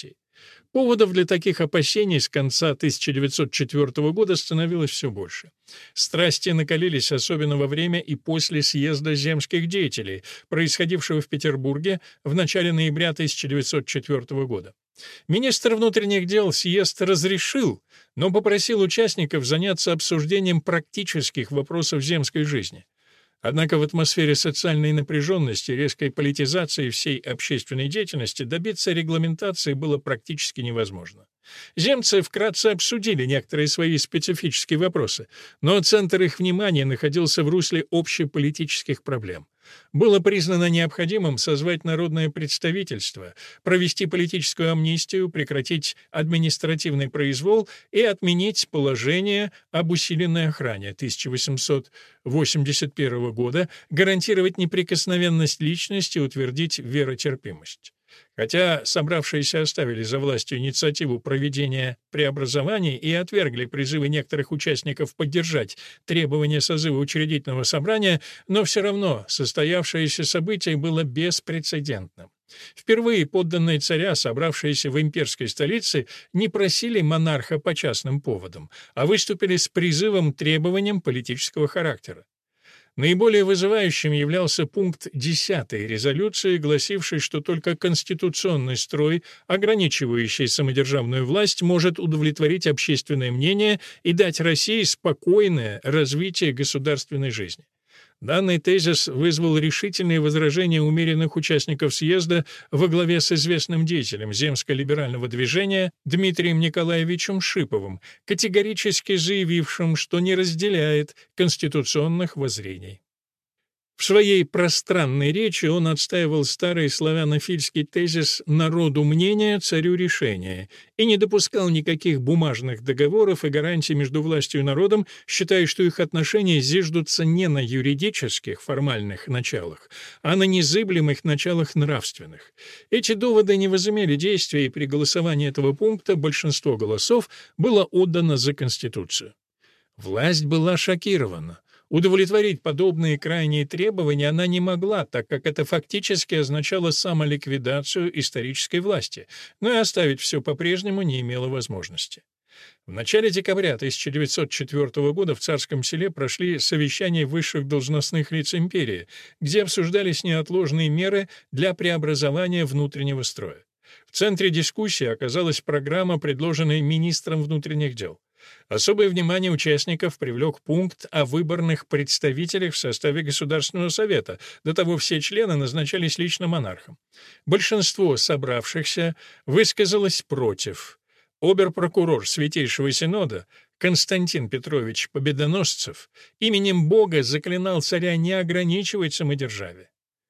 Поводов для таких опасений с конца тысяча девятьсот четвёртого года становилось все больше. Страсти накалились особенно во время и после съезда земских деятелей, происходившего в Петербурге в начале ноября тысяча девятьсот четвёртого года. Министр внутренних дел съезд разрешил, но попросил участников заняться обсуждением практических вопросов земской жизни. Однако в атмосфере социальной напряженности и резкой политизации всей общественной деятельности добиться регламентации было практически невозможно. Земцы вкратце обсудили некоторые свои специфические вопросы, но центр их внимания находился в русле общеполитических проблем. Было признано необходимым созвать народное представительство, провести политическую амнистию, прекратить административный произвол и отменить положение об усиленной охране тысяча восемьсот восемьдесят первого года, гарантировать неприкосновенность личности и утвердить веротерпимость. Хотя собравшиеся оставили за властью инициативу проведения преобразований и отвергли призывы некоторых участников поддержать требования созыва учредительного собрания, но все равно состоявшееся событие было беспрецедентным. Впервые подданные царя, собравшиеся в имперской столице, не просили монарха по частным поводам, а выступили с призывом требованиям политического характера. Наиболее вызывающим являлся пункт десятой резолюции, гласивший, что только конституционный строй, ограничивающий самодержавную власть, может удовлетворить общественное мнение и дать России спокойное развитие государственной жизни. Данный тезис вызвал решительные возражения умеренных участников съезда во главе с известным деятелем земско-либерального движения Дмитрием Николаевичем Шиповым, категорически заявившим, что не разделяет конституционных воззрений. В своей пространной речи он отстаивал старый славянофильский тезис «народу мнение, царю решение» и не допускал никаких бумажных договоров и гарантий между властью и народом, считая, что их отношения зиждутся не на юридических формальных началах, а на незыблемых началах нравственных. Эти доводы не возымели действия, и при голосовании этого пункта большинство голосов было отдано за Конституцию. Власть была шокирована. Удовлетворить подобные крайние требования она не могла, так как это фактически означало самоликвидацию исторической власти, но и оставить все по-прежнему не имела возможности. В начале декабря тысяча девятьсот четвёртого года в Царском Селе прошли совещания высших должностных лиц империи, где обсуждались неотложные меры для преобразования внутреннего строя. В центре дискуссии оказалась программа, предложенная министром внутренних дел. Особое внимание участников привлек пункт о выборных представителях в составе Государственного совета, до того все члены назначались лично монархом. Большинство собравшихся высказалось против. Обер-прокурор Святейшего Синода Константин Петрович Победоносцев именем Бога заклинал царя не ограничивать самодержавие.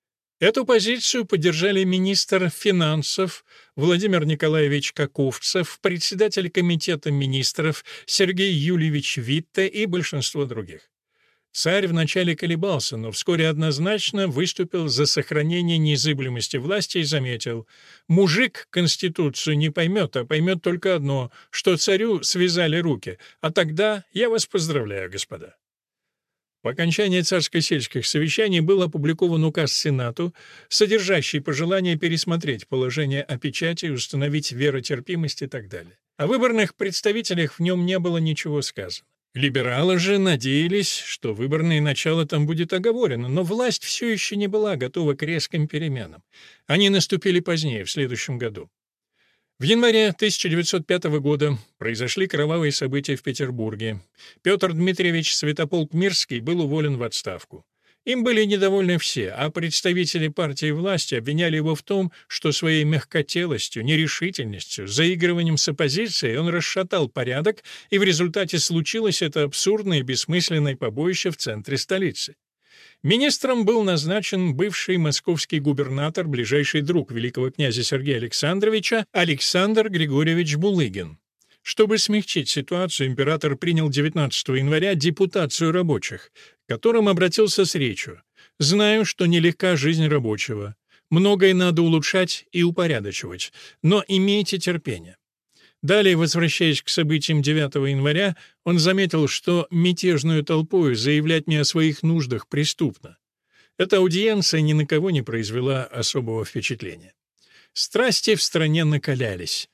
Эту позицию поддержали министр финансов Владимир Николаевич Каковцев, председатель комитета министров Сергей Юльевич Витте и большинство других. Царь вначале колебался, но вскоре однозначно выступил за сохранение незыблемости власти и заметил: «Мужик Конституцию не поймет, а поймет только одно, что царю связали руки, а тогда я вас поздравляю, господа». По окончании царско-сельских совещаний был опубликован указ Сенату, содержащий пожелание пересмотреть положение о печати, установить веротерпимость и так далее. О выборных представителях в нем не было ничего сказано. Либералы же надеялись, что выборное начало там будет оговорено, но власть все еще не была готова к резким переменам. Они наступили позднее, в следующем году. В январе тысяча девятьсот пятого года произошли кровавые события в Петербурге. Петр Дмитриевич Святополк-Мирский был уволен в отставку. Им были недовольны все, а представители партии власти обвиняли его в том, что своей мягкотелостью, нерешительностью, заигрыванием с оппозицией он расшатал порядок, и в результате случилось это абсурдное и бессмысленное побоище в центре столицы. Министром был назначен бывший московский губернатор, ближайший друг великого князя Сергея Александровича, Александр Григорьевич Булыгин. Чтобы смягчить ситуацию, император принял девятнадцатого января депутацию рабочих, к которым обратился с речью: «Знаю, что нелегка жизнь рабочего. Многое надо улучшать и упорядочивать, но имейте терпение». Далее, возвращаясь к событиям девятого января, он заметил, что мятежную толпою заявлять мне о своих нуждах преступно. Эта аудиенция ни на кого не произвела особого впечатления. Страсти в стране накалялись.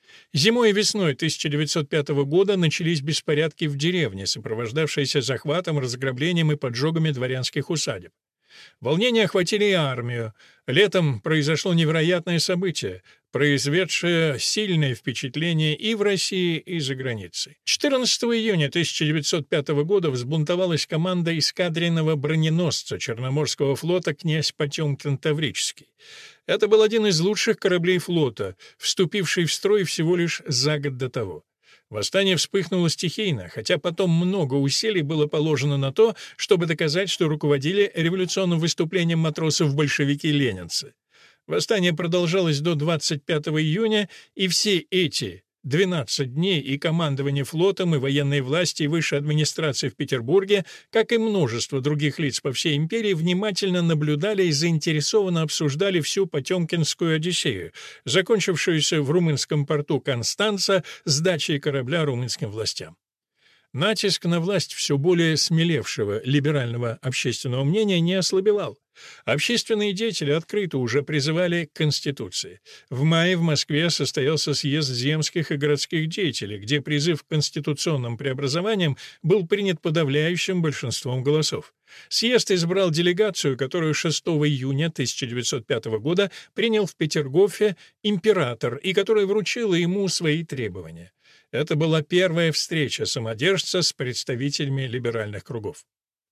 Зимой и весной тысяча девятьсот пятого года начались беспорядки в деревне, сопровождавшиеся захватом, разграблением и поджогами дворянских усадеб. Волнения охватили и армию. Летом произошло невероятное событие, произведшее сильное впечатление и в России, и за границей. четырнадцатого июня тысяча девятьсот пятого года взбунтовалась команда эскадренного броненосца Черноморского флота «Князь Потемкин Таврический». Это был один из лучших кораблей флота, вступивший в строй всего лишь за год до того. Восстание вспыхнуло стихийно, хотя потом много усилий было положено на то, чтобы доказать, что руководили революционным выступлением матросов большевики-ленинцы. Восстание продолжалось до двадцать пятого июня, и все эти двенадцать дней и командование флотом, и военные власти, и высшая администрация в Петербурге, как и множество других лиц по всей империи, внимательно наблюдали и заинтересованно обсуждали всю Потемкинскую Одиссею, закончившуюся в румынском порту Констанца сдачей корабля румынским властям. Натиск на власть все более смелевшего либерального общественного мнения не ослабевал. Общественные деятели открыто уже призывали к Конституции. В мае в Москве состоялся съезд земских и городских деятелей, где призыв к конституционным преобразованиям был принят подавляющим большинством голосов. Съезд избрал делегацию, которую шестого июня тысяча девятьсот пятого года принял в Петергофе император и которая вручила ему свои требования. Это была первая встреча самодержца с представителями либеральных кругов.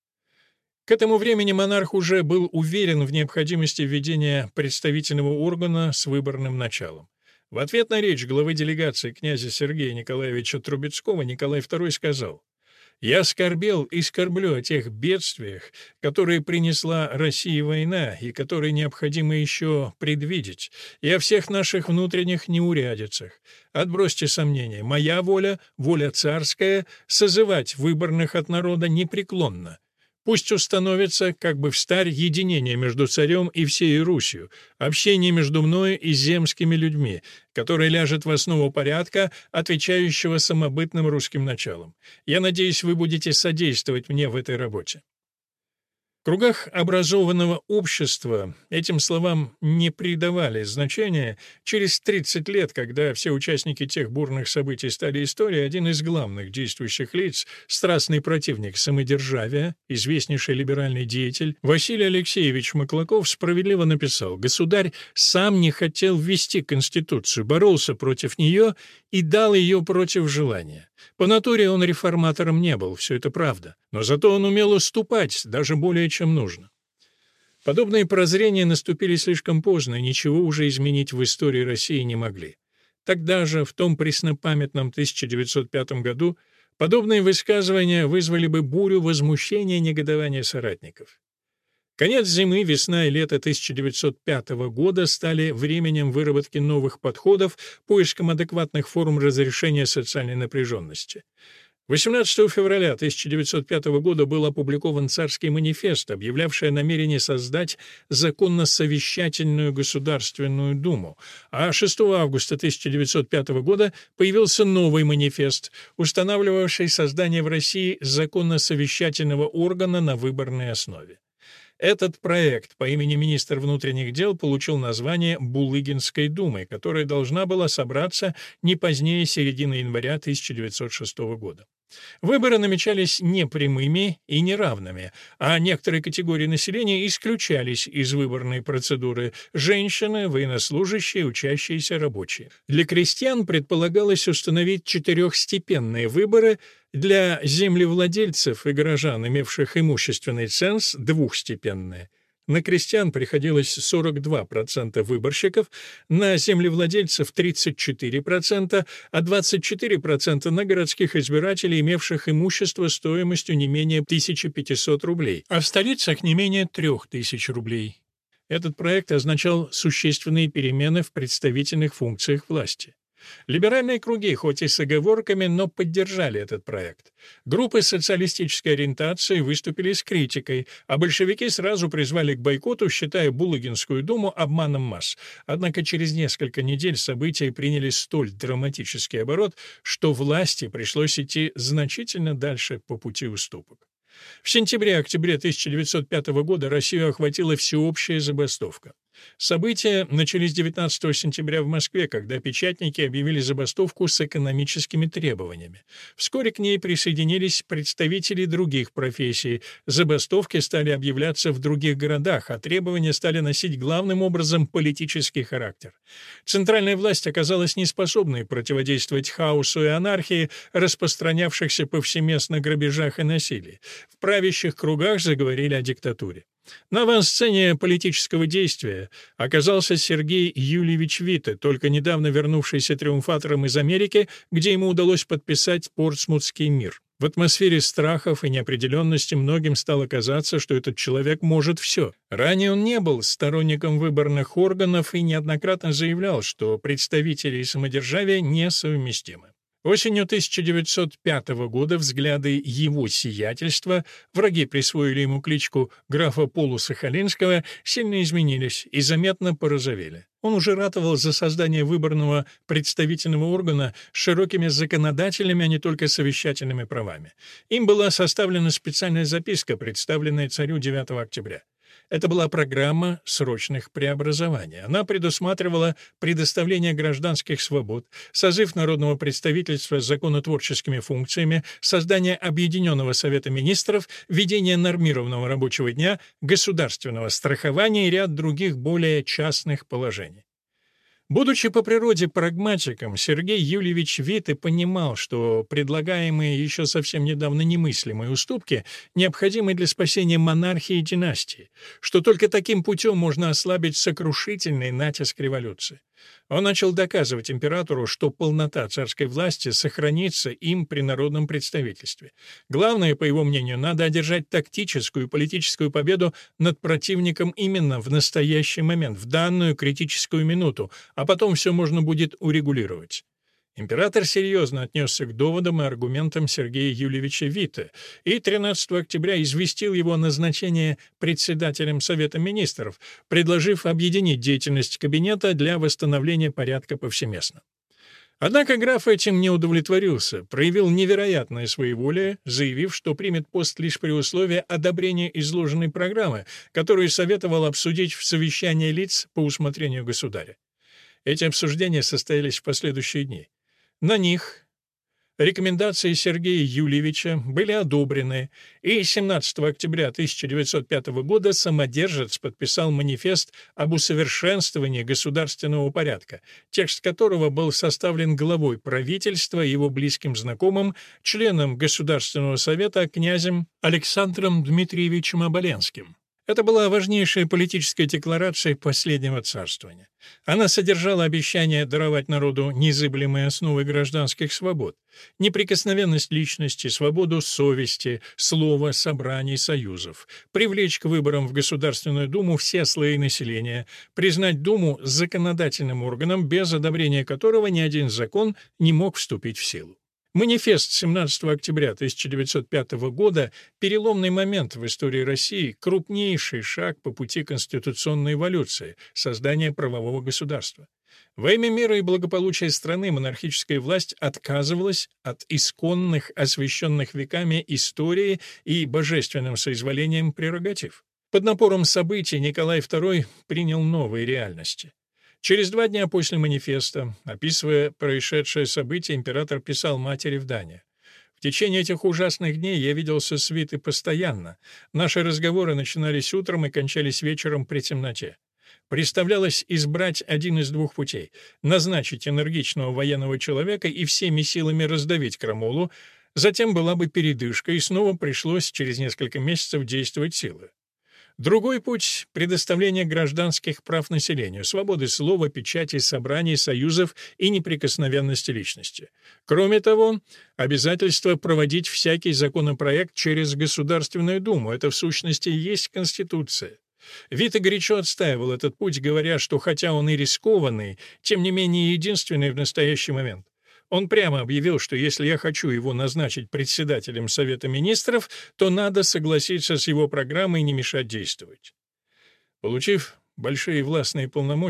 К этому времени монарх уже был уверен в необходимости введения представительного органа с выборным началом. В ответ на речь главы делегации князя Сергея Николаевича Трубецкого Николай второй сказал: «Я скорбел и скорблю о тех бедствиях, которые принесла России война и которые необходимо еще предвидеть, и о всех наших внутренних неурядицах. Отбросьте сомнения, моя воля, воля царская, созывать выборных от народа непреклонно. Пусть установится, как бы встарь, единение между царем и всей Русью, общение между мною и земскими людьми, которое ляжет в основу порядка, отвечающего самобытным русским началам. Я надеюсь, вы будете содействовать мне в этой работе». В кругах образованного общества этим словам не придавали значения. Через тридцать лет, когда все участники тех бурных событий стали историей, один из главных действующих лиц, страстный противник самодержавия, известнейший либеральный деятель, Василий Алексеевич Маклаков справедливо написал: «Государь сам не хотел ввести Конституцию, боролся против нее и дал ее против желания. По натуре он реформатором не был, все это правда, но зато он умел уступать, даже более чем нужно». Подобные прозрения наступили слишком поздно и ничего уже изменить в истории России не могли. Тогда же, в том преснопамятном тысяча девятьсот пятом году, подобные высказывания вызвали бы бурю возмущения и негодования соратников. Конец зимы, весна и лето тысяча девятьсот пятого года стали временем выработки новых подходов, поиском адекватных форм разрешения социальной напряженности. восемнадцатого февраля тысяча девятьсот пятого года был опубликован царский манифест, объявлявший о намерении создать законно-совещательную Государственную Думу, а шестого августа тысяча девятьсот пятого года появился новый манифест, устанавливавший создание в России законно-совещательного органа на выборной основе. Этот проект по имени министра внутренних дел получил название Булыгинской думы, которая должна была собраться не позднее середины января тысяча девятьсот шестого года. Выборы намечались непрямыми и неравными, а некоторые категории населения исключались из выборной процедуры – женщины, военнослужащие, учащиеся рабочие. Для крестьян предполагалось установить четырехстепенные выборы, для землевладельцев и горожан, имевших имущественный ценз, двухстепенные. На крестьян приходилось сорок два процента выборщиков, на землевладельцев тридцать четыре процента, а двадцать четыре процента на городских избирателей, имевших имущество стоимостью не менее тысячи пятисот рублей, а в столицах не менее трёх тысяч рублей. Этот проект означал существенные перемены в представительных функциях власти. Либеральные круги, хоть и с оговорками, но поддержали этот проект. Группы социалистической ориентации выступили с критикой, а большевики сразу призвали к бойкоту, считая Булыгинскую думу обманом масс. Однако через несколько недель события приняли столь драматический оборот, что власти пришлось идти значительно дальше по пути уступок. В сентябре-октябре тысяча девятьсот пятого года Россию охватила всеобщая забастовка. События начались девятнадцатого сентября в Москве, когда печатники объявили забастовку с экономическими требованиями. Вскоре к ней присоединились представители других профессий. Забастовки стали объявляться в других городах, а требования стали носить главным образом политический характер. Центральная власть оказалась неспособной противодействовать хаосу и анархии, распространявшихся повсеместно грабежах и насилии. В правящих кругах заговорили о диктатуре. На авансцене политического действия оказался Сергей Юльевич Витте, только недавно вернувшийся триумфатором из Америки, где ему удалось подписать Портсмутский мир. В атмосфере страхов и неопределенности многим стало казаться, что этот человек может все. Ранее он не был сторонником выборных органов и неоднократно заявлял, что представители и самодержавие несовместимы. Осенью тысяча девятьсот пятого года взгляды его сиятельства, враги присвоили ему кличку графа Полусахалинского, сильно изменились и заметно порозовели. Он уже ратовал за создание выборного представительного органа с широкими законодательными, а не только совещательными правами. Им была составлена специальная записка, представленная царю девятого октября. Это была программа срочных преобразований. Она предусматривала предоставление гражданских свобод, созыв народного представительства с законотворческими функциями, создание Объединенного совета министров, введение нормированного рабочего дня, государственного страхования и ряд других более частных положений. Будучи по природе прагматиком, Сергей Юльевич Витте понимал, что предлагаемые еще совсем недавно немыслимые уступки необходимы для спасения монархии и династии, что только таким путем можно ослабить сокрушительный натиск революции. Он начал доказывать императору, что полнота царской власти сохранится им при народном представительстве. Главное, по его мнению, надо одержать тактическую и политическую победу над противником именно в настоящий момент, в данную критическую минуту, а потом все можно будет урегулировать. Император серьезно отнесся к доводам и аргументам Сергея Юльевича Витте и тринадцатого октября известил его о назначении председателем Совета министров, предложив объединить деятельность кабинета для восстановления порядка повсеместно. Однако граф этим не удовлетворился, проявил невероятное своеволие, заявив, что примет пост лишь при условии одобрения изложенной программы, которую советовал обсудить в совещании лиц по усмотрению государя. Эти обсуждения состоялись в последующие дни. На них рекомендации Сергея Юльевича были одобрены, и семнадцатого октября тысяча девятьсот пятого года самодержец подписал манифест об усовершенствовании государственного порядка, текст которого был составлен главой правительства и его близким знакомым, членом Государственного совета князем Александром Дмитриевичем Оболенским. Это была важнейшая политическая декларация последнего царствования. Она содержала обещание даровать народу незыблемые основы гражданских свобод, неприкосновенность личности, свободу совести, слова, собраний, союзов, привлечь к выборам в Государственную Думу все слои населения, признать Думу законодательным органом, без одобрения которого ни один закон не мог вступить в силу. Манифест семнадцатого октября тысяча девятьсот пятого года — переломный момент в истории России, крупнейший шаг по пути конституционной эволюции, создания правового государства. Во имя мира и благополучия страны монархическая власть отказывалась от исконных, освященных веками истории и божественным соизволением прерогатив. Под напором событий Николай второй принял новые реальности. Через два дня после манифеста, описывая происшедшее событие, император писал матери в Дании: «В течение этих ужасных дней я виделся с Витте постоянно. Наши разговоры начинались утром и кончались вечером при темноте. Представлялось избрать один из двух путей — назначить энергичного военного человека и всеми силами раздавить крамолу, затем была бы передышка, и снова пришлось через несколько месяцев действовать силой. Другой путь — предоставление гражданских прав населению, свободы слова, печати, собраний, союзов и неприкосновенности личности. Кроме того, обязательство проводить всякий законопроект через Государственную Думу — это в сущности и есть Конституция. Витте горячо отстаивал этот путь, говоря, что хотя он и рискованный, тем не менее единственный в настоящий момент. Он прямо объявил, что если я хочу его назначить председателем Совета министров, то надо согласиться с его программой и не мешать действовать. Получив большие властные полномочия,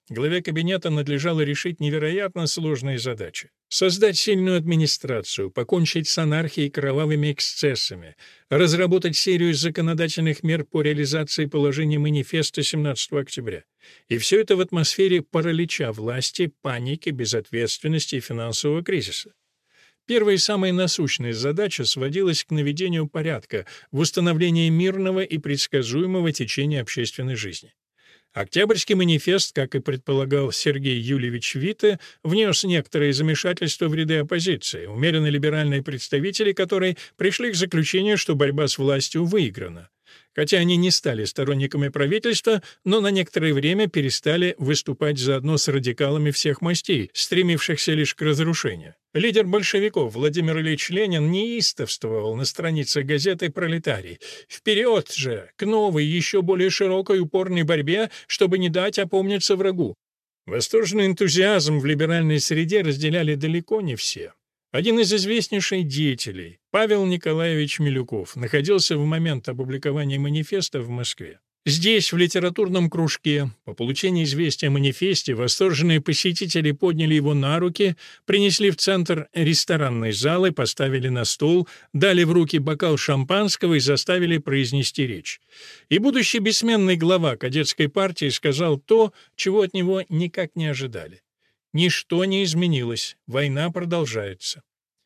главе кабинета надлежало решить невероятно сложные задачи. Создать сильную администрацию, покончить с анархией и кровавыми эксцессами, разработать серию законодательных мер по реализации положений манифеста семнадцатого октября. И все это в атмосфере паралича власти, паники, безответственности и финансового кризиса. Первая и самая насущная задача сводилась к наведению порядка в установлении мирного и предсказуемого течения общественной жизни. Октябрьский манифест, как и предполагал Сергей Юльевич Витте, внес некоторые замешательства в ряды оппозиции, умеренно либеральные представители которой пришли к заключению, что борьба с властью выиграна. Хотя они не стали сторонниками правительства, но на некоторое время перестали выступать заодно с радикалами всех мастей, стремившихся лишь к разрушению. Лидер большевиков Владимир Ильич Ленин неистовствовал на страницах газеты «Пролетарий». Вперед же, к новой, еще более широкой упорной борьбе, чтобы не дать опомниться врагу. Восторженный энтузиазм в либеральной среде разделяли далеко не все. Один из известнейших деятелей, Павел Николаевич Милюков, находился в момент опубликования манифеста в Москве. Здесь, в литературном кружке, по получении известия о манифесте, восторженные посетители подняли его на руки, принесли в центр ресторанной залы, поставили на стол, дали в руки бокал шампанского и заставили произнести речь. И будущий бессменный глава кадетской партии сказал то, чего от него никак не ожидали. Ничто не изменилось, война продолжается.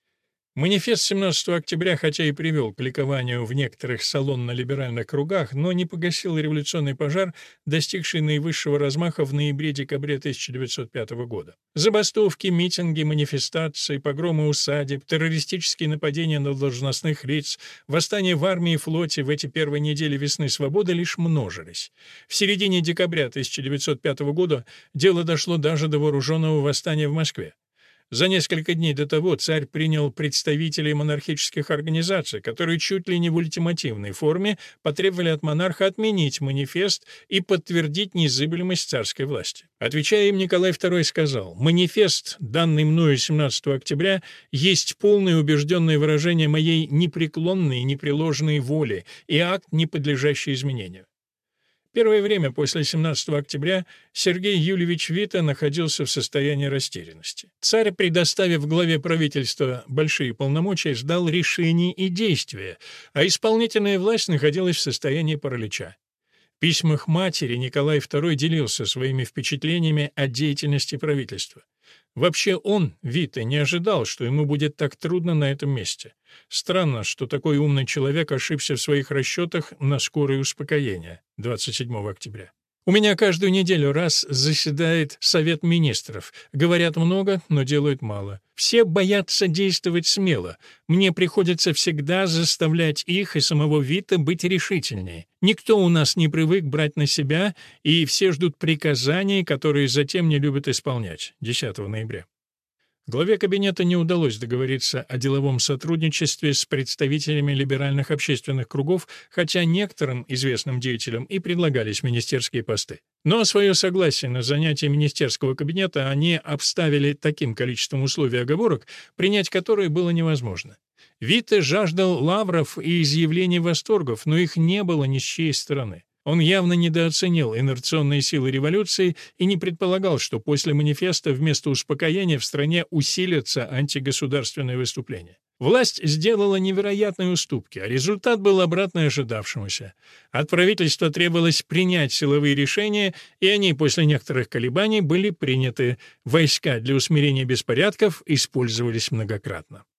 Манифест семнадцатого октября хотя и привел к ликованию в некоторых салонно-либеральных кругах, но не погасил революционный пожар, достигший наивысшего размаха в ноябре-декабре тысяча девятьсот пятого года. Забастовки, митинги, манифестации, погромы усадеб, террористические нападения на должностных лиц, восстания в армии и флоте в эти первые недели весны свободы лишь множились. В середине декабря тысяча девятьсот пятого года дело дошло даже до вооруженного восстания в Москве. За несколько дней до того царь принял представителей монархических организаций, которые чуть ли не в ультимативной форме потребовали от монарха отменить манифест и подтвердить незыблемость царской власти. Отвечая им, Николай второй сказал: «Манифест, данный мною семнадцатого октября, есть полное и убежденное выражение моей непреклонной и непреложной воли и акт, не подлежащий изменению». Первое время после семнадцатого октября Сергей Юльевич Витте находился в состоянии растерянности. Царь, предоставив главе правительства большие полномочия, ждал решений и действия, а исполнительная власть находилась в состоянии паралича. В письмах матери Николай второй делился своими впечатлениями о деятельности правительства. Вообще он, Витте, не ожидал, что ему будет так трудно на этом месте. Странно, что такой умный человек ошибся в своих расчетах на скорое успокоение двадцать седьмого октября. «У меня каждую неделю раз заседает Совет министров. Говорят много, но делают мало. Все боятся действовать смело. Мне приходится всегда заставлять их и самого Витте быть решительнее. Никто у нас не привык брать на себя, и все ждут приказаний, которые затем не любят исполнять». десятого ноября. Главе кабинета не удалось договориться о деловом сотрудничестве с представителями либеральных общественных кругов, хотя некоторым известным деятелям и предлагались министерские посты. Но свое согласие на занятие министерского кабинета они обставили таким количеством условий и оговорок, принять которые было невозможно. Витте жаждал лавров и изъявлений восторгов, но их не было ни с чьей стороны. Он явно недооценил инерционные силы революции и не предполагал, что после манифеста вместо успокоения в стране усилятся антигосударственные выступления. Власть сделала невероятные уступки, а результат был обратный ожидавшемуся. От правительства требовалось принять силовые решения, и они после некоторых колебаний были приняты. Войска для усмирения беспорядков использовались многократно.